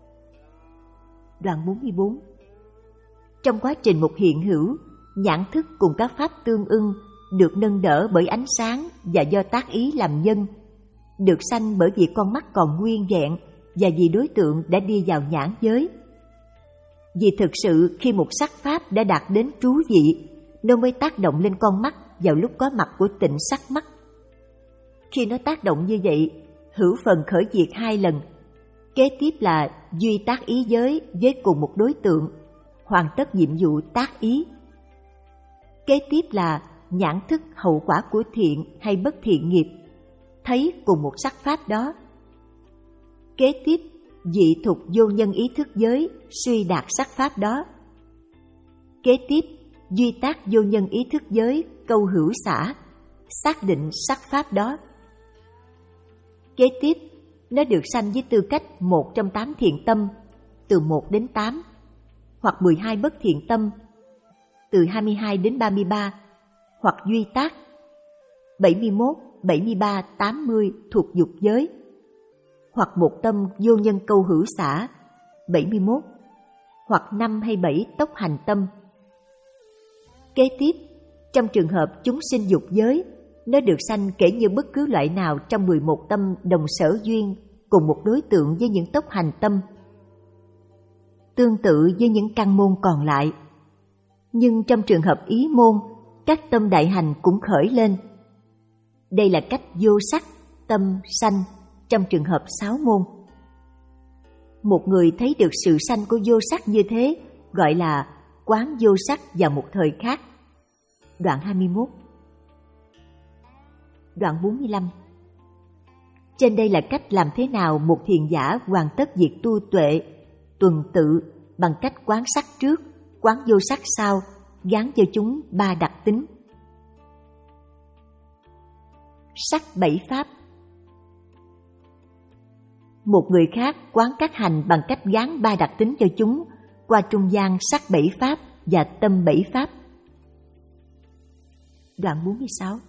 Đoạn bốn mươi bốn. Trong quá trình một hiện hữu, nhãn thức cùng các pháp tương ưng được nâng đỡ bởi ánh sáng và do tác ý làm nhân, được sanh bởi vì con mắt còn nguyên vẹn và vì đối tượng đã đi vào nhãn giới. Vì thực sự khi một sắc pháp đã đạt đến trú vị, nó mới tác động lên con mắt vào lúc có mặt của tịnh sắc mắt. Khi nó tác động như vậy, hữu phần khởi diệt hai lần. Kế tiếp là duy tác ý giới với cùng một đối tượng, hoàn tất nhiệm vụ tác ý. Kế tiếp là nhãn thức hậu quả của thiện hay bất thiện nghiệp, thấy cùng một sắc pháp đó. Kế tiếp, dị thục vô nhân ý thức giới suy đạt sắc pháp đó. Kế tiếp, duy tác vô nhân ý thức giới câu hữu xả, xác định sắc pháp đó. Kế tiếp, nó được sanh với tư cách một trong tám thiện tâm, từ một đến tám, hoặc mười hai bất thiện tâm, từ hai mươi hai đến ba mươi ba, hoặc duy tác, bảy mươi mốt, bảy mươi ba, tám mươi thuộc dục giới, hoặc một tâm vô nhân câu hữu xả, bảy mươi mốt, hoặc năm hay bảy tốc hành tâm. Kế tiếp, trong trường hợp chúng sinh dục giới, nó được sanh kể như bất cứ loại nào trong mười một tâm đồng sở duyên cùng một đối tượng với những tốc hành tâm. Tương tự với những căn môn còn lại. Nhưng trong trường hợp ý môn, các tâm đại hành cũng khởi lên. Đây là cách vô sắc, tâm, sanh trong trường hợp sáu môn. Một người thấy được sự sanh của vô sắc như thế gọi là quán vô sắc vào một thời khác. Đoạn hai mươi mốt. Đoạn bốn mươi lăm. Trên đây là cách làm thế nào một thiền giả hoàn tất việc tu tuệ, tuần tự bằng cách quán sắc trước, quán vô sắc sau, gán cho chúng ba đặc tính. Sắc bảy pháp. Một người khác quán các hành bằng cách gán ba đặc tính cho chúng qua trung gian sắc bảy pháp và tâm bảy pháp. Đoạn bốn mươi sáu.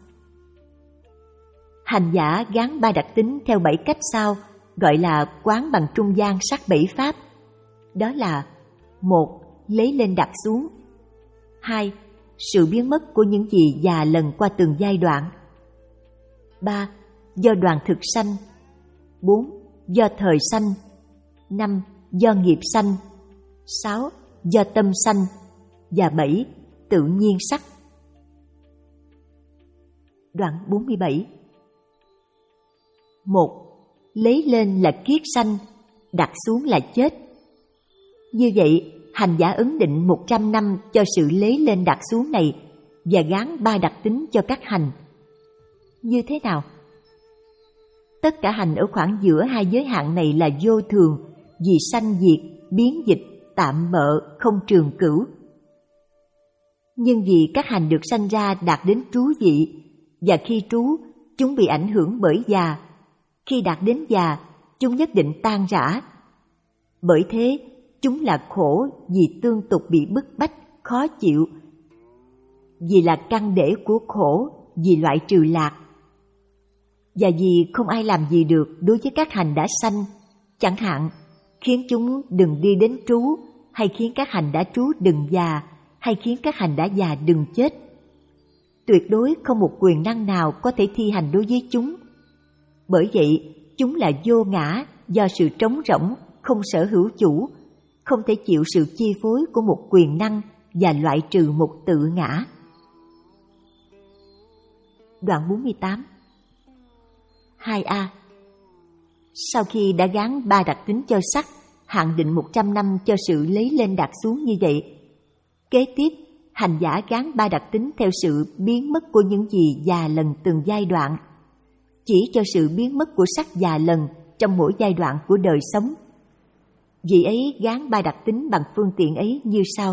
Hành giả gán ba đặc tính theo bảy cách sau gọi là quán bằng trung gian sắc bảy pháp. Đó là: một. Lấy lên đặt xuống. Hai. Sự biến mất của những gì già lần qua từng giai đoạn. Ba. Do đoàn thực sanh. Bốn. Do thời sanh. Năm. Do nghiệp sanh. Sáu. Do tâm sanh. Và bảy. Tự nhiên sắc. Đoạn bốn mươi bảy. Một. Lấy lên là kiết sanh, đặt xuống là chết. Như vậy, hành giả ấn định một trăm năm cho sự lấy lên đặt xuống này và gán ba đặc tính cho các hành. Như thế nào? Tất cả hành ở khoảng giữa hai giới hạn này là vô thường, vì sanh diệt, biến dịch, tạm bợ, không trường cửu. Nhưng vì các hành được sanh ra đạt đến trú vị, và khi trú, chúng bị ảnh hưởng bởi già. Khi đạt đến già, chúng nhất định tan rã. Bởi thế, chúng là khổ vì tương tục bị bức bách, khó chịu. Vì là căn để của khổ, vì loại trừ lạc. Và vì không ai làm gì được đối với các hành đã sanh, chẳng hạn khiến chúng đừng đi đến trú, hay khiến các hành đã trú đừng già, hay khiến các hành đã già đừng chết. Tuyệt đối không một quyền năng nào có thể thi hành đối với chúng. Bởi vậy, chúng là vô ngã do sự trống rỗng, không sở hữu chủ, không thể chịu sự chi phối của một quyền năng và loại trừ một tự ngã. Đoạn bốn mươi tám. hai A. Sau khi đã gán ba đặc tính cho sắc, hạn định một trăm năm cho sự lấy lên đặt xuống như vậy, kế tiếp, hành giả gán ba đặc tính theo sự biến mất của những gì già lần từng giai đoạn, chỉ cho sự biến mất của sắc già lần trong mỗi giai đoạn của đời sống. Vì ấy gán ba đặc tính bằng phương tiện ấy như sau.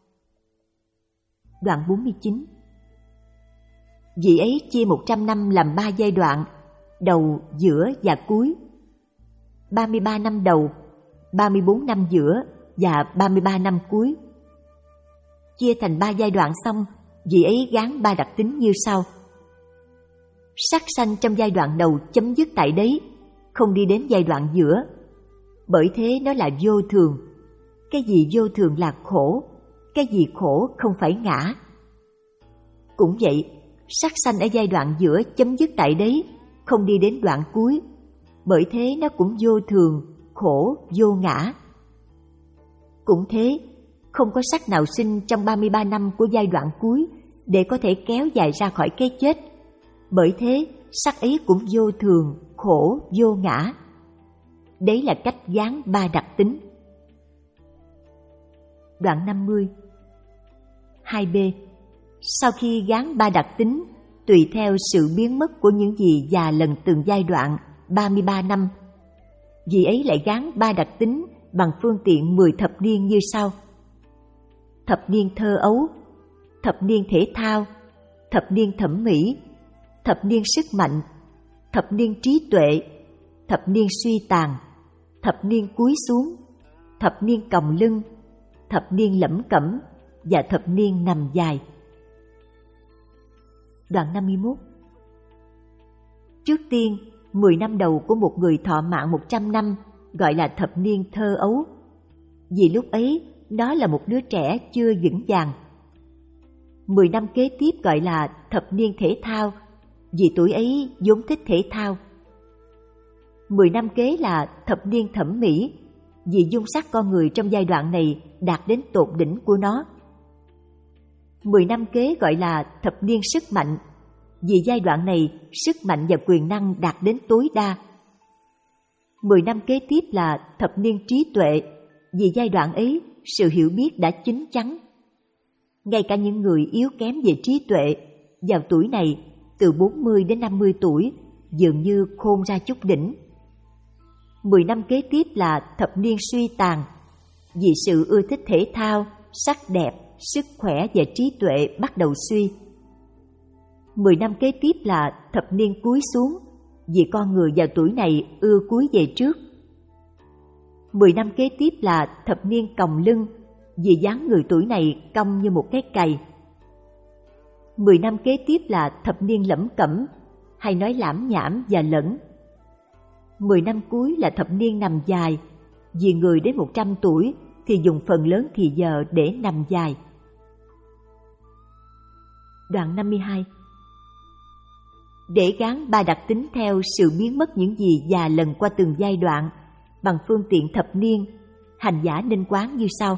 Đoạn bốn mươi chín. Vì ấy chia một trăm năm làm ba giai đoạn, đầu, giữa và cuối. ba mươi ba năm đầu, ba mươi bốn năm giữa và ba mươi ba năm cuối. Chia thành ba giai đoạn xong, vì ấy gán ba đặc tính như sau. Sắc sanh trong giai đoạn đầu chấm dứt tại đấy, không đi đến giai đoạn giữa. Bởi thế nó là vô thường. Cái gì vô thường là khổ, cái gì khổ không phải ngã. Cũng vậy, sắc sanh ở giai đoạn giữa chấm dứt tại đấy, không đi đến đoạn cuối. Bởi thế nó cũng vô thường, khổ, vô ngã. Cũng thế, không có sắc nào sinh trong ba mươi ba năm của giai đoạn cuối để có thể kéo dài ra khỏi cái chết. Bởi thế, sắc ấy cũng vô thường, khổ, vô ngã. Đấy là cách gán ba đặc tính. Đoạn năm mươi. hai B. Sau khi gán ba đặc tính, tùy theo sự biến mất của những gì già lần từng giai đoạn, ba mươi ba năm, vì ấy lại gán ba đặc tính bằng phương tiện mười thập niên như sau. Thập niên thơ ấu, thập niên thể thao, thập niên thẩm mỹ, thập niên sức mạnh, thập niên trí tuệ, thập niên suy tàn, thập niên cúi xuống, thập niên còng lưng, thập niên lẩm cẩm và thập niên nằm dài. Đoạn năm mươi mốt. Trước tiên, mười năm đầu của một người thọ mạng một trăm năm gọi là thập niên thơ ấu, vì lúc ấy đó là một đứa trẻ chưa vững vàng. Mười năm kế tiếp gọi là thập niên thể thao, vì tuổi ấy vốn thích thể thao. Mười năm kế là thập niên thẩm mỹ, vì dung sắc con người trong giai đoạn này đạt đến tột đỉnh của nó. Mười năm kế gọi là thập niên sức mạnh, vì giai đoạn này sức mạnh và quyền năng đạt đến tối đa. Mười năm kế tiếp là thập niên trí tuệ, vì giai đoạn ấy sự hiểu biết đã chín chắn. Ngay cả những người yếu kém về trí tuệ, vào tuổi này, từ bốn mươi đến năm mươi tuổi, dường như khôn ra chút đỉnh. Mười năm kế tiếp là thập niên suy tàn, vì sự ưa thích thể thao, sắc đẹp, sức khỏe và trí tuệ bắt đầu suy. Mười năm kế tiếp là thập niên cúi xuống, vì con người vào tuổi này ưa cúi về trước. Mười năm kế tiếp là thập niên còng lưng, vì dáng người tuổi này cong như một cái cày. Mười năm kế tiếp là thập niên lẩm cẩm, hay nói lảm nhảm và lẫn. Mười năm cuối là thập niên nằm dài, vì người đến một trăm tuổi thì dùng phần lớn thì giờ để nằm dài. Đoạn năm mươi hai. Để gán ba đặc tính theo sự biến mất những gì già lần qua từng giai đoạn bằng phương tiện thập niên, hành giả nên quán như sau.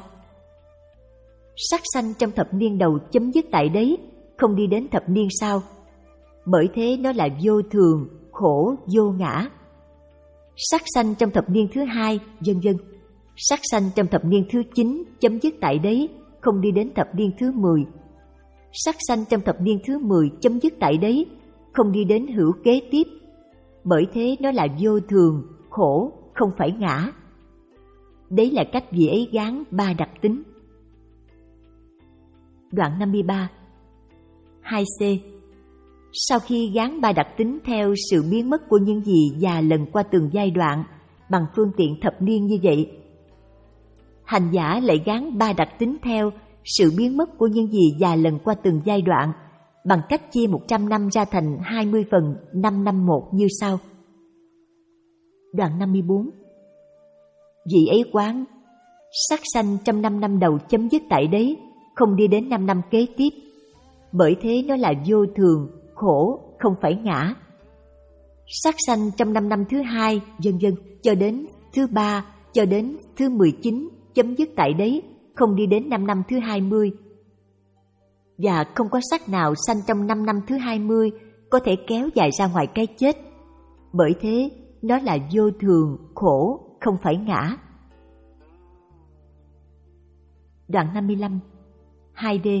Sắc sanh trong thập niên đầu chấm dứt tại đấy, không đi đến thập niên sau. bởi thế nó là vô thường, khổ, vô ngã. Sắc sanh trong thập niên thứ hai, vân vân. Sắc sanh trong thập niên thứ chín chấm dứt tại đấy, không đi đến thập niên thứ mười. Sắc sanh trong thập niên thứ mười chấm dứt tại đấy, không đi đến hữu kế tiếp, bởi thế nó là vô thường, khổ, không phải ngã. Đấy là cách vị ấy gán ba đặc tính. Đoạn năm mươi ba. hai C. Sau khi gán ba đặc tính theo sự biến mất của những gì và lần qua từng giai đoạn bằng phương tiện thập niên như vậy, hành giả lại gán ba đặc tính theo sự biến mất của những gì và lần qua từng giai đoạn bằng cách chia một trăm năm ra thành hai mươi phần năm năm một như sau. Đoạn năm mươi bốn. Vị ấy quán sắc sanh trong năm năm đầu chấm dứt tại đấy, không đi đến năm năm kế tiếp, bởi thế nó là vô thường, khổ, không phải ngã. Sắc sanh trong năm năm thứ hai, vân vân, cho đến thứ ba, cho đến thứ mười chín, chấm dứt tại đấy, không đi đến năm năm thứ hai mươi. Và không có sắc nào sanh trong năm năm thứ hai mươi có thể kéo dài ra ngoài cái chết, bởi thế nó là vô thường, khổ, không phải ngã. Đoạn năm mươi lăm. hai D.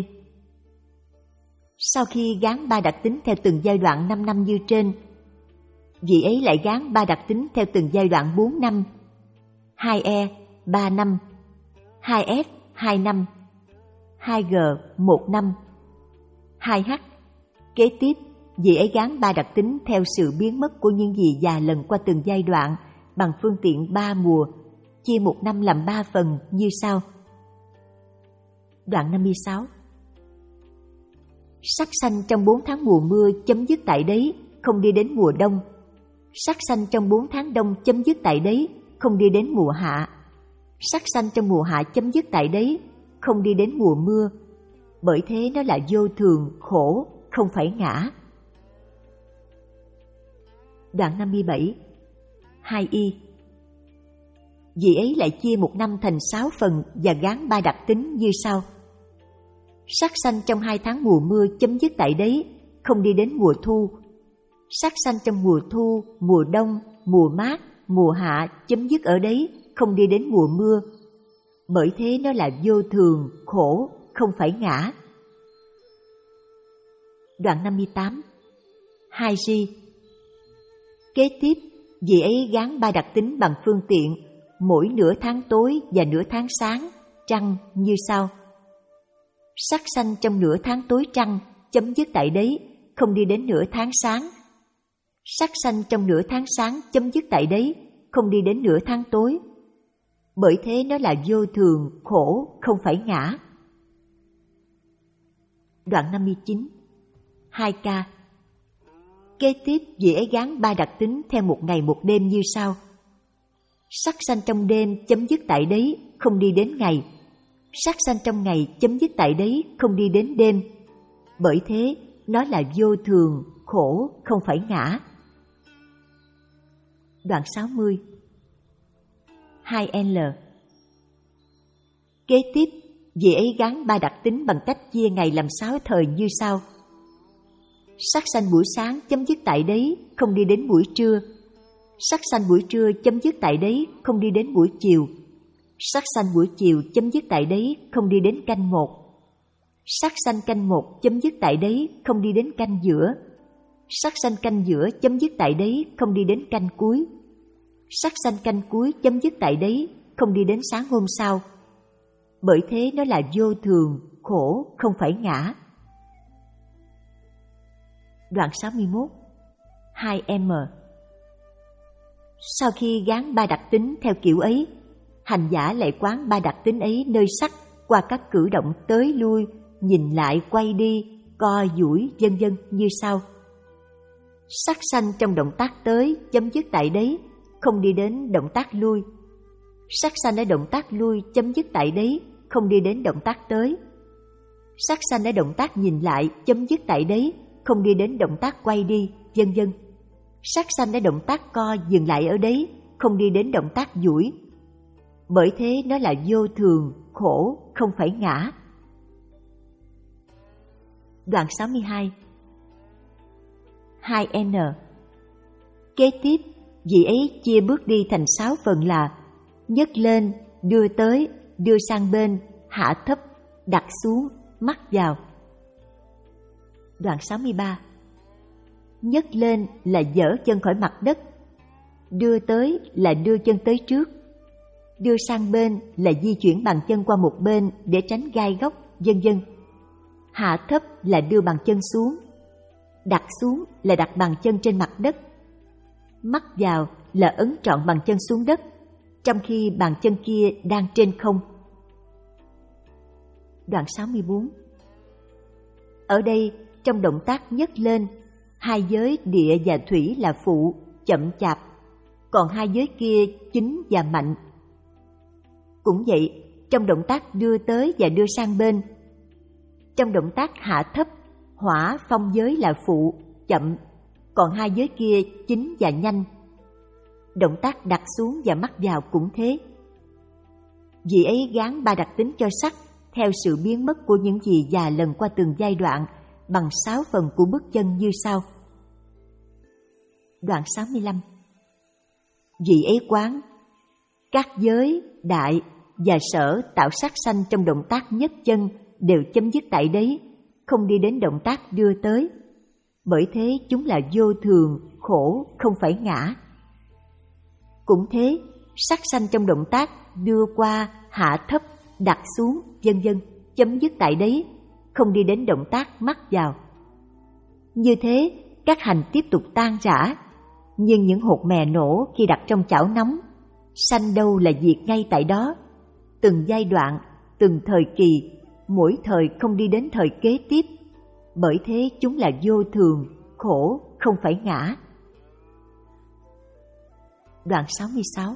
Sau khi gán ba đặc tính theo từng giai đoạn năm năm như trên, vị ấy lại gán ba đặc tính theo từng giai đoạn bốn năm, hai E, ba năm, hai F, hai năm, hai G, một năm, hai H. Kế tiếp, vị ấy gán ba đặc tính theo sự biến mất của những gì già lần qua từng giai đoạn bằng phương tiện ba mùa, chia một năm làm ba phần như sau. Đoạn năm mươi sáu. Sắc sanh trong bốn tháng mùa mưa chấm dứt tại đấy, không đi đến mùa đông. Sắc sanh trong bốn tháng đông chấm dứt tại đấy, không đi đến mùa hạ. Sắc sanh trong mùa hạ chấm dứt tại đấy, không đi đến mùa mưa, bởi thế nó là vô thường, khổ, không phải ngã. Đoạn năm mươi bảy. hai Y. Vị ấy lại chia một năm thành sáu phần và gán ba đặc tính như sau. Sắc sanh trong hai tháng mùa mưa chấm dứt tại đấy, không đi đến mùa thu. Sắc sanh trong mùa thu, mùa đông, mùa mát, mùa hạ chấm dứt ở đấy, không đi đến mùa mưa, bởi thế nó là vô thường, khổ, không phải ngã. Đoạn năm mươi tám. hai G. Kế tiếp, vị ấy gán ba đặc tính bằng phương tiện mỗi nửa tháng tối và nửa tháng sáng, trăng như sau. Sắc sanh trong nửa tháng tối trăng chấm dứt tại đấy, không đi đến nửa tháng sáng. Sắc sanh trong nửa tháng sáng chấm dứt tại đấy, không đi đến nửa tháng tối, bởi thế nó là vô thường, khổ, không phải ngã. Đoạn năm mươi chín. hai K. Kế tiếp, vị ấy gán ba đặc tính theo một ngày một đêm như sau. Sắc sanh trong đêm chấm dứt tại đấy, không đi đến ngày. Sắc sanh trong ngày chấm dứt tại đấy, không đi đến đêm, bởi thế nó là vô thường, khổ, không phải ngã. Đoạn sáu mươi. hai L. Kế tiếp, vị ấy gán ba đặc tính bằng cách chia ngày làm sáu thời như sau. Sắc sanh buổi sáng chấm dứt tại đấy, không đi đến buổi trưa. Sắc sanh buổi trưa chấm dứt tại đấy, không đi đến buổi chiều. Sắc sanh buổi chiều chấm dứt tại đấy, không đi đến canh một. Sắc sanh canh một chấm dứt tại đấy, không đi đến canh giữa. Sắc sanh canh giữa chấm dứt tại đấy, không đi đến canh cuối. Sắc sanh canh cuối chấm dứt tại đấy, không đi đến sáng hôm sau, bởi thế nó là vô thường, khổ, không phải ngã. Đoạn sáu mươi mốt. hai M. Sau khi gán ba đặc tính theo kiểu ấy, hành giả lại quán ba đặc tính ấy nơi sắc qua các cử động tới lui, nhìn lại, quay đi, co duỗi, vân vân như sau. Sắc sanh trong động tác tới chấm dứt tại đấy, không đi đến động tác lui. Sắc sanh ở động tác lui chấm dứt tại đấy, không đi đến động tác tới. Sắc sanh ở động tác nhìn lại chấm dứt tại đấy, không đi đến động tác quay đi, vân vân. Sắc sanh ở động tác co dừng lại ở đấy, không đi đến động tác duỗi, bởi thế nó là vô thường, khổ, không phải ngã. Đoạn sáu mươi hai. hai n. Kế tiếp, vị ấy chia bước đi thành sáu phần là nhấc lên, đưa tới, đưa sang bên, hạ thấp, đặt xuống, mắc vào. Đoạn sáu mươi ba. Nhấc lên là dỡ chân khỏi mặt đất, đưa tới là đưa chân tới trước, đưa sang bên là di chuyển bàn chân qua một bên để tránh gai góc, vân vân. Hạ thấp là đưa bàn chân xuống, đặt xuống là đặt bàn chân trên mặt đất, mắc vào là ấn trọn bàn chân xuống đất, trong khi bàn chân kia đang trên không. Đoạn sáu mươi bốn. Ở đây, trong động tác nhấc lên, hai giới địa và thủy là phụ, chậm chạp, còn hai giới kia chính và mạnh. Cũng vậy, trong động tác đưa tới và đưa sang bên, trong động tác hạ thấp, hỏa phong giới là phụ, chậm, còn hai giới kia chính và nhanh. Động tác đặt xuống và mắc vào cũng thế. Vị ấy gán ba đặc tính cho sắc theo sự biến mất của những gì và lần qua từng giai đoạn bằng sáu phần của bước chân như sau. Đoạn sáu mươi lăm. Vị ấy quán các giới, đại và sở tạo sắc sanh trong động tác nhấc chân đều chấm dứt tại đấy, không đi đến động tác đưa tới. Bởi thế chúng là vô thường, khổ, không phải ngã. Cũng thế, sắc sanh trong động tác đưa qua, hạ thấp, đặt xuống, vân vân, chấm dứt tại đấy, không đi đến động tác mắc vào. Như thế, các hành tiếp tục tan rã, nhưng những hột mè nổ khi đặt trong chảo nóng, sanh đâu là diệt ngay tại đó. Từng giai đoạn, từng thời kỳ, mỗi thời không đi đến thời kế tiếp. Bởi thế chúng là vô thường, khổ, không phải ngã. Đoạn sáu mươi sáu.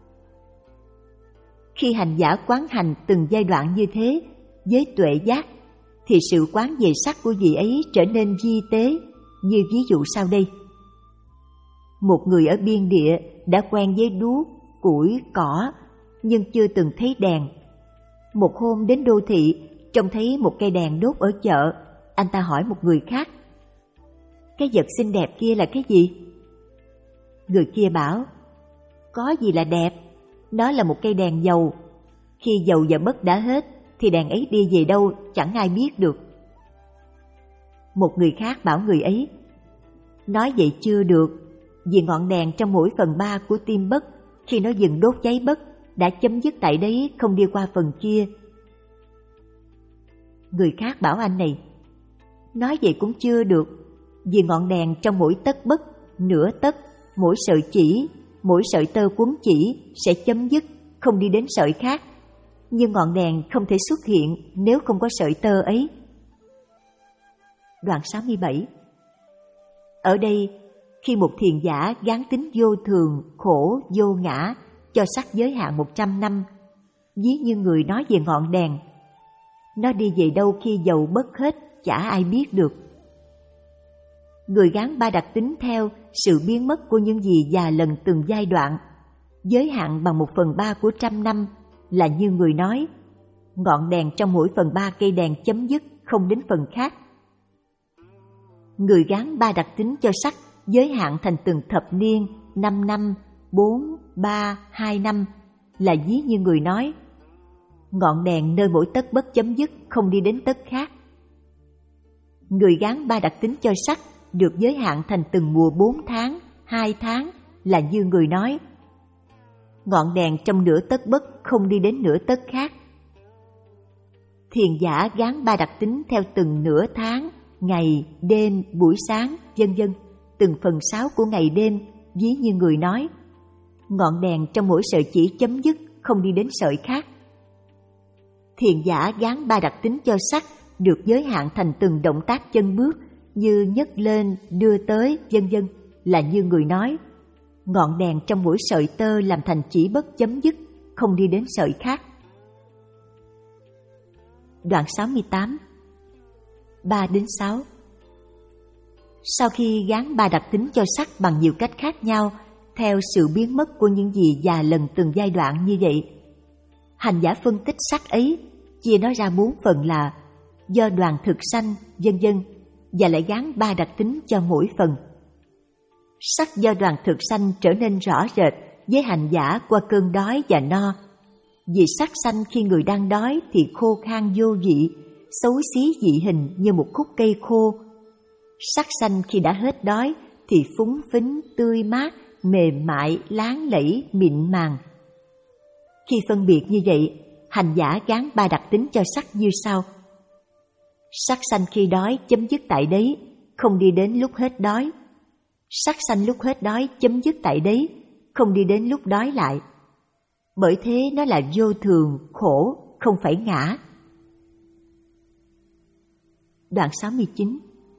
Khi hành giả quán hành từng giai đoạn như thế với tuệ giác, thì sự quán về sắc của vị ấy trở nên vi tế, như ví dụ sau đây. Một người ở biên địa đã quen với đuốc, củi, cỏ, nhưng chưa từng thấy đèn. Một hôm đến đô thị, trông thấy một cây đèn đốt ở chợ, anh ta hỏi một người khác: cái vật xinh đẹp kia là cái gì? Người kia bảo: có gì là đẹp, nó là một cây đèn dầu. Khi dầu và bất đã hết thì đèn ấy đi về đâu chẳng ai biết được. Một người khác bảo người ấy: nói vậy chưa được, vì ngọn đèn trong mỗi phần ba của tim bất, khi nó dừng đốt cháy bất, đã chấm dứt tại đấy, không đi qua phần kia. Người khác bảo anh này: nói vậy cũng chưa được, vì ngọn đèn trong mỗi tấc bất, nửa tấc, mỗi sợi chỉ, mỗi sợi tơ quấn chỉ sẽ chấm dứt, không đi đến sợi khác. Nhưng ngọn đèn không thể xuất hiện nếu không có sợi tơ ấy. Đoạn sáu mươi bảy. Ở đây, khi một thiền giả gán tính vô thường, khổ, vô ngã cho sắc giới hạn một trăm năm, ví như người nói về ngọn đèn, nó đi về đâu khi dầu bất hết chả ai biết được. Người gán ba đặc tính theo sự biến mất của những gì và lần từng giai đoạn, giới hạn bằng một phần ba của trăm năm, là như người nói ngọn đèn trong mỗi phần ba cây đèn chấm dứt, không đến phần khác. Người gán ba đặc tính cho sắc giới hạn thành từng thập niên, năm năm, bốn, ba, hai năm, là ví như người nói ngọn đèn nơi mỗi tấc bất chấm dứt, không đi đến tấc khác. Người gán ba đặc tính cho sắc được giới hạn thành từng mùa bốn tháng, hai tháng, là như người nói ngọn đèn trong nửa tấc bất, không đi đến nửa tấc khác. Thiền giả gán ba đặc tính theo từng nửa tháng, ngày, đêm, buổi sáng, vân vân, từng phần sáu của ngày đêm, ví như người nói ngọn đèn trong mỗi sợi chỉ chấm dứt, không đi đến sợi khác. Thiền giả gán ba đặc tính cho sắc được giới hạn thành từng động tác chân bước, như nhấc lên, đưa tới, vân vân, là như người nói ngọn đèn trong mỗi sợi tơ làm thành chỉ bất chấm dứt, không đi đến sợi khác. Đoạn sáu mươi tám. ba đến sáu. Sau khi gán ba đặc tính cho sắc bằng nhiều cách khác nhau theo sự biến mất của những gì và lần từng giai đoạn như vậy, hành giả phân tích sắc ấy, chia nó ra bốn phần là do đoàn thực sanh, vân vân, và lại gán ba đặc tính cho mỗi phần. Sắc do đoàn thực sanh trở nên rõ rệt với hành giả qua cơn đói và no. Vì sắc sanh khi người đang đói thì khô khan vô vị, xấu xí dị hình như một khúc cây khô. Sắc sanh khi đã hết đói thì phúng phính, tươi mát, mềm mại, láng lẫy, mịn màng. Khi phân biệt như vậy, hành giả gán ba đặc tính cho sắc như sau. Sắc sanh khi đói chấm dứt tại đấy, không đi đến lúc hết đói. Sắc sanh lúc hết đói chấm dứt tại đấy, không đi đến lúc đói lại. Bởi thế nó là vô thường, khổ, không phải ngã. Đoạn sáu mươi chín.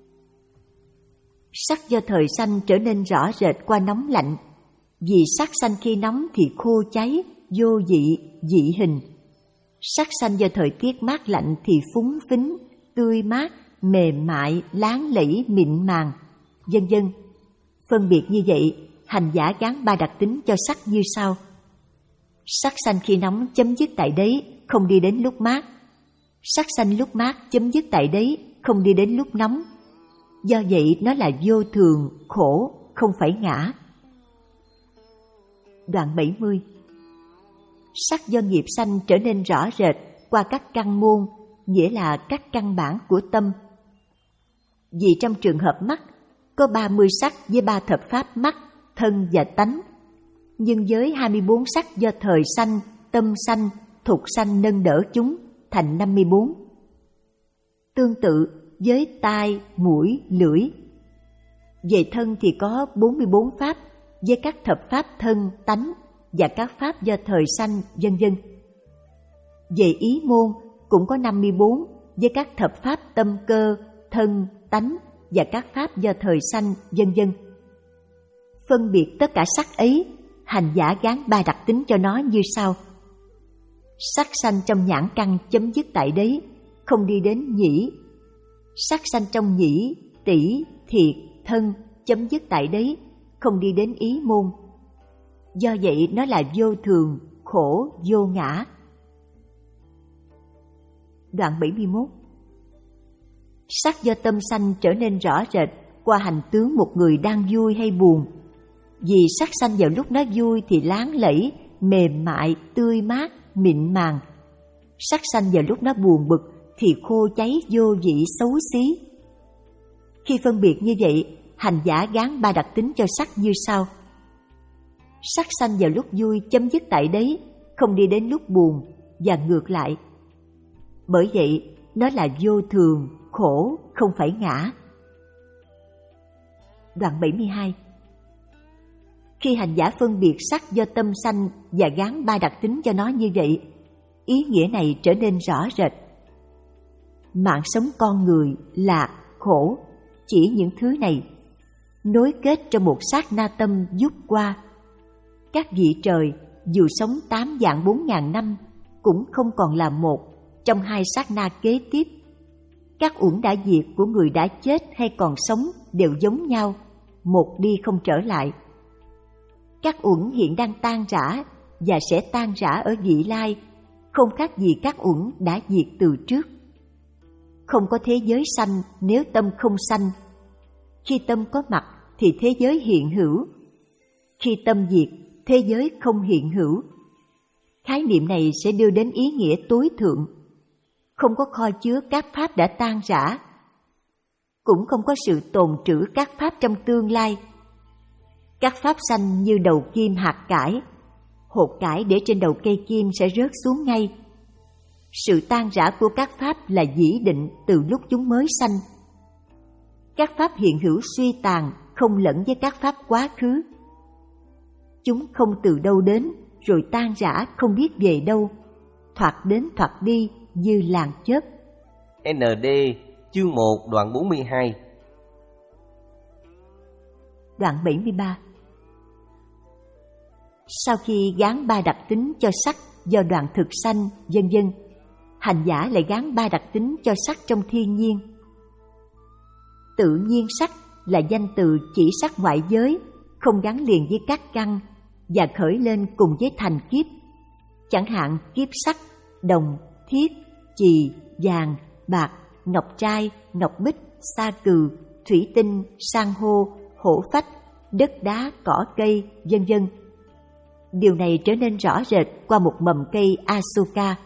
Sắc do thời sanh trở nên rõ rệt qua nóng lạnh. Vì sắc sanh khi nóng thì khô cháy, vô vị, dị hình. Sắc sanh do thời tiết mát lạnh thì phúng phính, tươi mát, mềm mại, láng lẫy, mịn màng, vân vân. Phân biệt như vậy, hành giả gán ba đặc tính cho sắc như sau. Sắc sanh khi nóng chấm dứt tại đấy, không đi đến lúc mát. Sắc sanh lúc mát chấm dứt tại đấy, không đi đến lúc nóng. Do vậy nó là vô thường, khổ, không phải ngã. Đoạn bảy mươi. Sắc do nghiệp sanh trở nên rõ rệt qua các căn môn, nghĩa là các căn bản của tâm. Vì trong trường hợp mắt, có ba mươi sắc với ba thập pháp mắt, thân và tánh. Nhưng với hai mươi bốn sắc do thời sanh, tâm sanh, thục sanh nâng đỡ chúng, thành năm mươi bốn. Tương tự với tai, mũi, lưỡi. Về thân thì có bốn mươi bốn pháp với các thập pháp thân, tánh và các pháp do thời sanh, vân vân. Về ý môn cũng có năm mươi bốn với các thập pháp tâm cơ, thân, tánh và các pháp do thời sanh, vân vân. Phân biệt tất cả sắc ấy, hành giả gán ba đặc tính cho nó như sau. Sắc sanh trong nhãn căn chấm dứt tại đấy, không đi đến nhĩ. Sắc sanh trong nhĩ, tỷ, thiệt, thân chấm dứt tại đấy, không đi đến ý môn. Do vậy nó là vô thường, khổ, vô ngã. Đoạn bảy mươi mốt. Sắc do tâm sanh trở nên rõ rệt qua hành tướng một người đang vui hay buồn. Vì sắc sanh vào lúc nó vui thì láng lẫy, mềm mại, tươi mát, mịn màng. Sắc sanh vào lúc nó buồn bực thì khô cháy, vô vị, xấu xí. Khi phân biệt như vậy, hành giả gán ba đặc tính cho sắc như sau. Sắc sanh vào lúc vui chấm dứt tại đấy, không đi đến lúc buồn, và ngược lại. Bởi vậy, nó là vô thường, khổ, không phải ngã. Đoạn bảy mươi hai. Khi hành giả phân biệt sắc do tâm sanh và gán ba đặc tính cho nó như vậy, ý nghĩa này trở nên rõ rệt. Mạng sống con người, lạc, khổ, chỉ những thứ này, nối kết trong một sát na tâm vút qua. Các vị trời, dù sống tám vạn bốn ngàn năm, cũng không còn là một trong hai sát na kế tiếp. Các uẩn đã diệt của người đã chết hay còn sống đều giống nhau, một đi không trở lại. Các uẩn hiện đang tan rã và sẽ tan rã ở vị lai, không khác gì các uẩn đã diệt từ trước. Không có thế giới sanh nếu tâm không sanh. Khi tâm có mặt thì thế giới hiện hữu. Khi tâm diệt, thế giới không hiện hữu. Khái niệm này sẽ đưa đến ý nghĩa tối thượng. Không có kho chứa các pháp đã tan rã, cũng không có sự tồn trữ các pháp trong tương lai. Các pháp sanh như đầu kim hạt cải, hột cải để trên đầu cây kim sẽ rớt xuống ngay. Sự tan rã của các pháp là dĩ định từ lúc chúng mới sanh. Các pháp hiện hữu suy tàn, không lẫn với các pháp quá khứ. Chúng không từ đâu đến, rồi tan rã không biết về đâu, thoạt đến thoạt đi như làn chớp. en đê chương một đoạn bốn mươi hai. Đoạn bảy mươi ba. Sau khi gán ba đặc tính cho sắc do đoạn thực sanh, vân vân, hành giả lại gán ba đặc tính cho sắc trong thiên nhiên. Tự nhiên sắc là danh từ chỉ sắc ngoại giới, không gắn liền với các căn và khởi lên cùng với thành kiếp. Chẳng hạn kiếp sắc, đồng, thiết, chì, vàng, bạc, ngọc trai, ngọc bích, sa cừ, thủy tinh, san hô, hổ phách, đất đá, cỏ cây, vân vân. Điều này trở nên rõ rệt qua một mầm cây Asoka.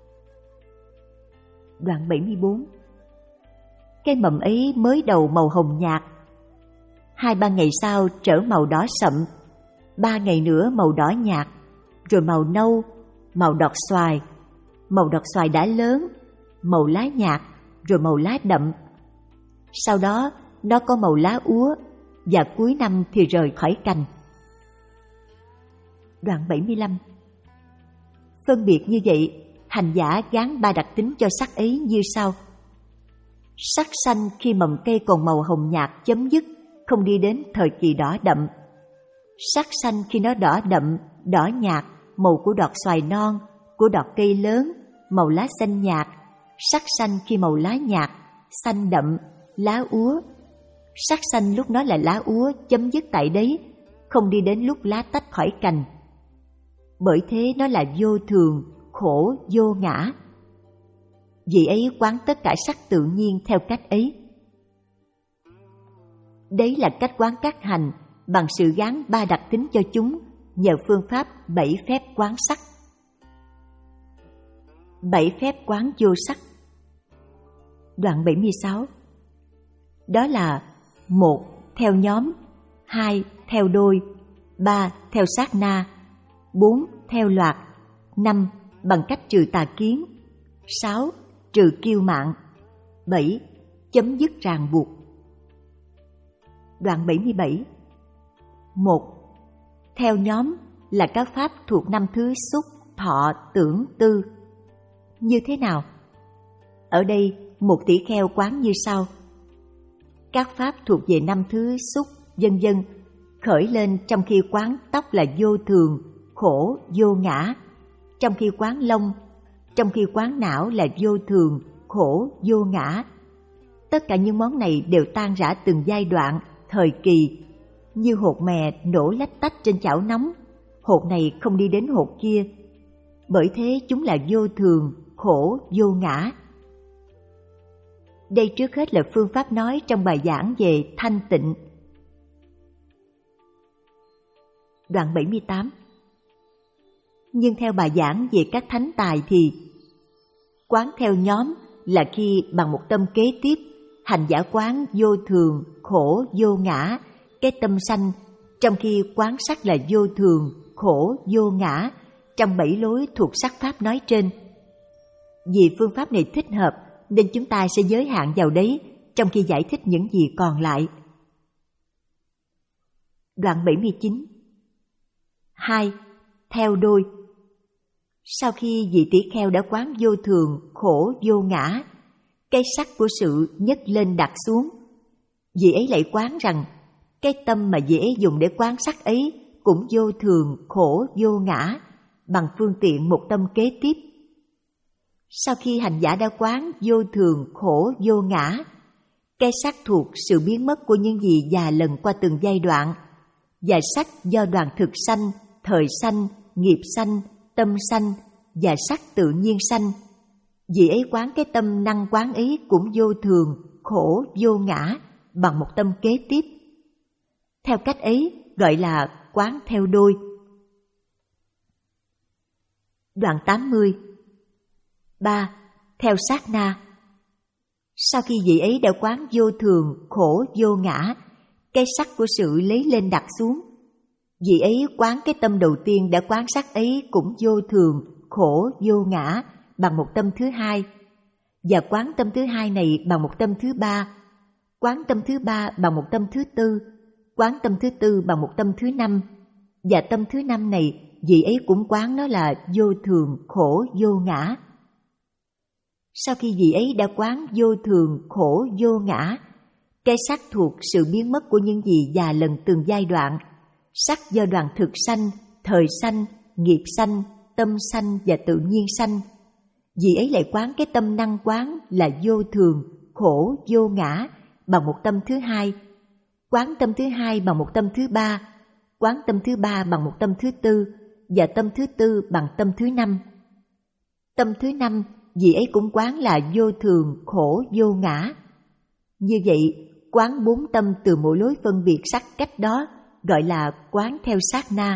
Đoạn bảy mươi bốn. Cái mầm ấy mới đầu màu hồng nhạt, hai ba ngày sau trở màu đỏ sậm, ba ngày nữa màu đỏ nhạt, rồi màu nâu, màu đọt xoài, màu đọt xoài đã lớn, màu lá nhạt, rồi màu lá đậm. Sau đó nó có màu lá úa, và cuối năm thì rời khỏi cành. Đoạn bảy mươi lăm. Phân biệt như vậy, hành giả gán ba đặc tính cho sắc ấy như sau. Sắc xanh khi mầm cây còn màu hồng nhạt chấm dứt, không đi đến thời kỳ đỏ đậm. Sắc xanh khi nó đỏ đậm, đỏ nhạt, màu của đọt xoài non, của đọt cây lớn, màu lá xanh nhạt. Sắc xanh khi màu lá nhạt, xanh đậm, lá úa. Sắc xanh lúc nó là lá úa chấm dứt tại đấy, không đi đến lúc lá tách khỏi cành. Bởi thế nó là vô thường, khổ, vô ngã. Vì ấy quán tất cả sắc tự nhiên theo cách ấy. Đấy là cách quán các hành bằng sự gán ba đặc tính cho chúng nhờ phương pháp bảy phép quán sắc. Bảy phép quán vô sắc. Đoạn bảy mươi sáu. Đó là một. Theo nhóm, hai. Theo đôi, ba. Theo sát na, bốn. Theo loạt, năm. Bằng cách trừ tà kiến, sáu. Trừ kiêu mạn, bảy. Chấm dứt ràng buộc. Đoạn bảy mươi bảy. một. Theo nhóm là các pháp thuộc năm thứ xúc, thọ, tưởng, tư. Như thế nào? Ở đây một tỷ kheo quán như sau. Các pháp thuộc về năm thứ xúc, vân vân, khởi lên trong khi quán tóc là vô thường, khổ, vô ngã, trong khi quán lông, trong khi quán não là vô thường, khổ, vô ngã. Tất cả những món này đều tan rã từng giai đoạn, thời kỳ, như hột mè nổ lách tách trên chảo nóng, hột này không đi đến hột kia. Bởi thế chúng là vô thường, khổ, vô ngã. Đây trước hết là phương pháp nói trong bài giảng về thanh tịnh. Đoạn bảy mươi tám. Nhưng theo bài giảng về các thánh tài thì quán theo nhóm là khi bằng một tâm kế tiếp, hành giả quán vô thường, khổ, vô ngã, cái tâm sanh, trong khi quán sắc là vô thường, khổ, vô ngã, trong bảy lối thuộc sắc pháp nói trên. Vì phương pháp này thích hợp nên chúng ta sẽ giới hạn vào đấy trong khi giải thích những gì còn lại. Đoạn bảy mươi chín. hai. Theo đôi. Sau khi vị tỷ kheo đã quán vô thường, khổ, vô ngã, cái sắc của sự nhấc lên đặt xuống, vị ấy lại quán rằng cái tâm mà vị ấy dùng để quán sắc ấy cũng vô thường, khổ, vô ngã, bằng phương tiện một tâm kế tiếp. Sau khi hành giả đã quán vô thường, khổ, vô ngã, cái sắc thuộc sự biến mất của những gì già lần qua từng giai đoạn, và sắc do đoàn thực sanh, thời sanh, nghiệp sanh, tâm sanh và sắc tự nhiên sanh, vị ấy quán cái tâm năng quán ấy cũng vô thường, khổ, vô ngã, bằng một tâm kế tiếp. Theo cách ấy gọi là quán theo đôi. Đoạn tám mươi. ba. Theo sát na. Sau khi vị ấy đã quán vô thường, khổ, vô ngã, cái sắc của sự lấy lên đặt xuống, vị ấy quán cái tâm đầu tiên đã quán sắc ấy cũng vô thường, khổ, vô ngã, bằng một tâm thứ hai, và quán tâm thứ hai này bằng một tâm thứ ba, quán tâm thứ ba bằng một tâm thứ tư, quán tâm thứ tư bằng một tâm thứ năm, và tâm thứ năm này vị ấy cũng quán nó là vô thường, khổ, vô ngã. Sau khi vị ấy đã quán vô thường, khổ, vô ngã, cái sắc thuộc sự biến mất của những gì già lần từng giai đoạn, sắc do đoàn thực sanh, thời sanh, nghiệp sanh, tâm sanh và tự nhiên sanh, vị ấy lại quán cái tâm năng quán là vô thường, khổ, vô ngã, bằng một tâm thứ hai, quán tâm thứ hai bằng một tâm thứ ba, quán tâm thứ ba bằng một tâm thứ tư, và tâm thứ tư bằng tâm thứ năm. Tâm thứ năm vị ấy cũng quán là vô thường, khổ, vô ngã. Như vậy, quán bốn tâm từ mỗi lối phân biệt sắc cách đó gọi là quán theo sát na.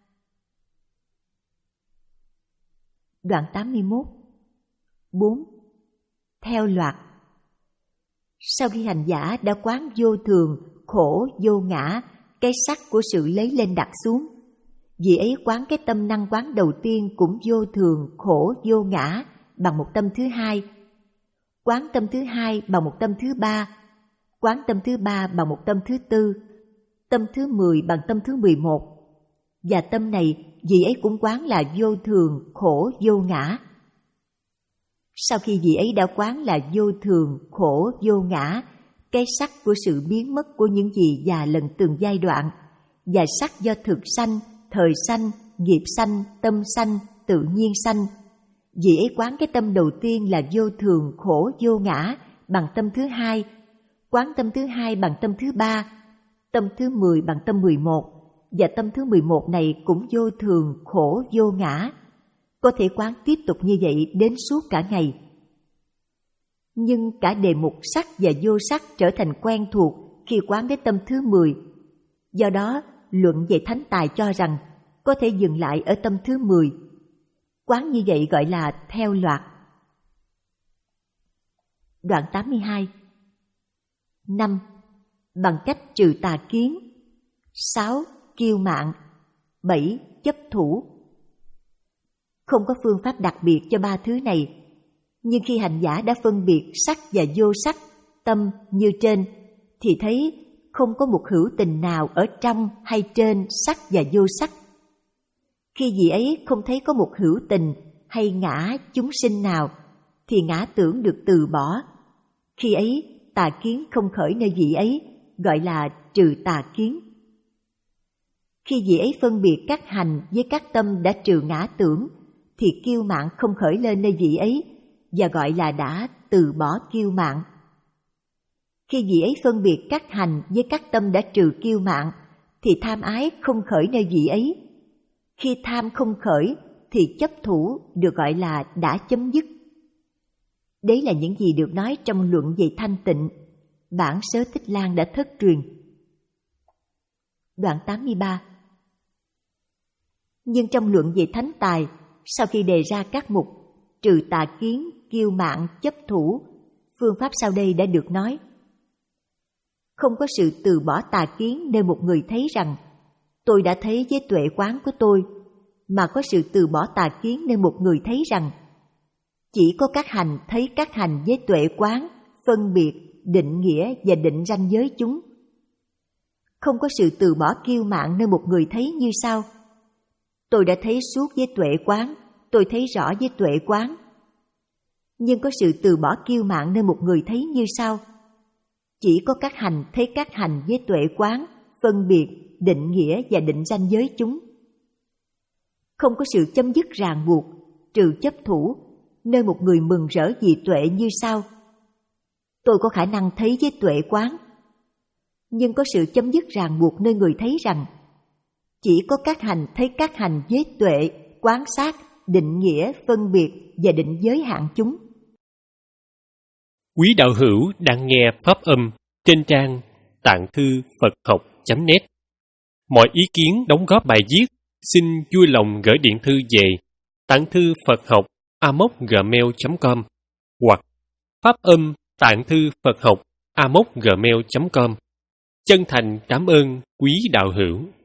Đoạn tám mươi mốt. bốn. Theo loạt. Sau khi hành giả đã quán vô thường, khổ, vô ngã, cái sắc của sự lấy lên đặt xuống, vị ấy quán cái tâm năng quán đầu tiên cũng vô thường, khổ, vô ngã bằng một tâm thứ hai, quán tâm thứ hai bằng một tâm thứ ba, quán tâm thứ ba bằng một tâm thứ tư, tâm thứ mười bằng tâm thứ mười một. Và tâm này vị ấy cũng quán là vô thường, khổ, vô ngã. Sau khi vị ấy đã quán là vô thường, khổ, vô ngã, cái sắc của sự biến mất của những gì và lần từng giai đoạn, và sắc do thực sanh, thời sanh, nghiệp sanh, tâm sanh, tự nhiên sanh, vị ấy quán cái tâm đầu tiên là vô thường, khổ, vô ngã bằng tâm thứ hai, quán tâm thứ hai bằng tâm thứ ba, tâm thứ mười bằng tâm mười một, và tâm thứ mười một này cũng vô thường, khổ, vô ngã. Có thể quán tiếp tục như vậy đến suốt cả ngày. Nhưng cả đề mục sắc và vô sắc trở thành quen thuộc khi quán đến tâm thứ mười. Do đó, luận về thánh tài cho rằng có thể dừng lại ở tâm thứ mười. Quán như vậy gọi là theo loạt. Đoạn tám mươi hai. năm. Bằng cách trừ tà kiến. sáu. Kiêu mạn. bảy. Chấp thủ. Không có phương pháp đặc biệt cho ba thứ này, nhưng khi hành giả đã phân biệt sắc và vô sắc, tâm như trên, thì thấy không có một hữu tình nào ở trong hay trên sắc và vô sắc. Khi vị ấy không thấy có một hữu tình hay ngã chúng sinh nào, thì ngã tưởng được từ bỏ. Khi ấy tà kiến không khởi nơi vị ấy, gọi là trừ tà kiến. Khi vị ấy phân biệt các hành với các tâm đã trừ ngã tưởng, thì kiêu mạn không khởi lên nơi vị ấy, và gọi là đã từ bỏ kiêu mạn. Khi vị ấy phân biệt các hành với các tâm đã trừ kiêu mạn, thì tham ái không khởi nơi vị ấy. Khi tham không khởi, thì chấp thủ được gọi là đã chấm dứt. Đấy là những gì được nói trong luận về thanh tịnh, bản Sớ Thích Lan đã thất truyền. Đoạn tám mươi ba. Nhưng trong luận về thánh tài, sau khi đề ra các mục trừ tà kiến, kiêu mạn, chấp thủ, phương pháp sau đây đã được nói. Không có sự từ bỏ tà kiến nơi một người thấy rằng tôi đã thấy với tuệ quán của tôi, mà có sự từ bỏ tà kiến nơi một người thấy rằng chỉ có các hành thấy các hành với tuệ quán, phân biệt, định nghĩa và định ranh giới chúng. Không có sự từ bỏ kiêu mạn nơi một người thấy như sau: tôi đã thấy suốt với tuệ quán, tôi thấy rõ với tuệ quán. Nhưng có sự từ bỏ kiêu mạn nơi một người thấy như sau: chỉ có các hành thấy các hành với tuệ quán, phân biệt, định nghĩa và định ranh giới chúng. Không có sự chấm dứt ràng buộc, trừ chấp thủ, nơi một người mừng rỡ vì tuệ như sau: tôi có khả năng thấy với tuệ quán. Nhưng có sự chấm dứt ràng buộc nơi người thấy rằng chỉ có các hành thấy các hành với tuệ, quán sát, định nghĩa, phân biệt và định giới hạn chúng. Quý đạo hữu đang nghe pháp âm trên trang tạng thư Phật học chấm net. Mọi ý kiến đóng góp bài viết xin vui lòng gửi điện thư về tạng thư Phật học a mốc gmail chấm com hoặc pháp âm tạng thư Phật học a mốc gmail chấm com. Chân thành cảm ơn quý đạo hữu.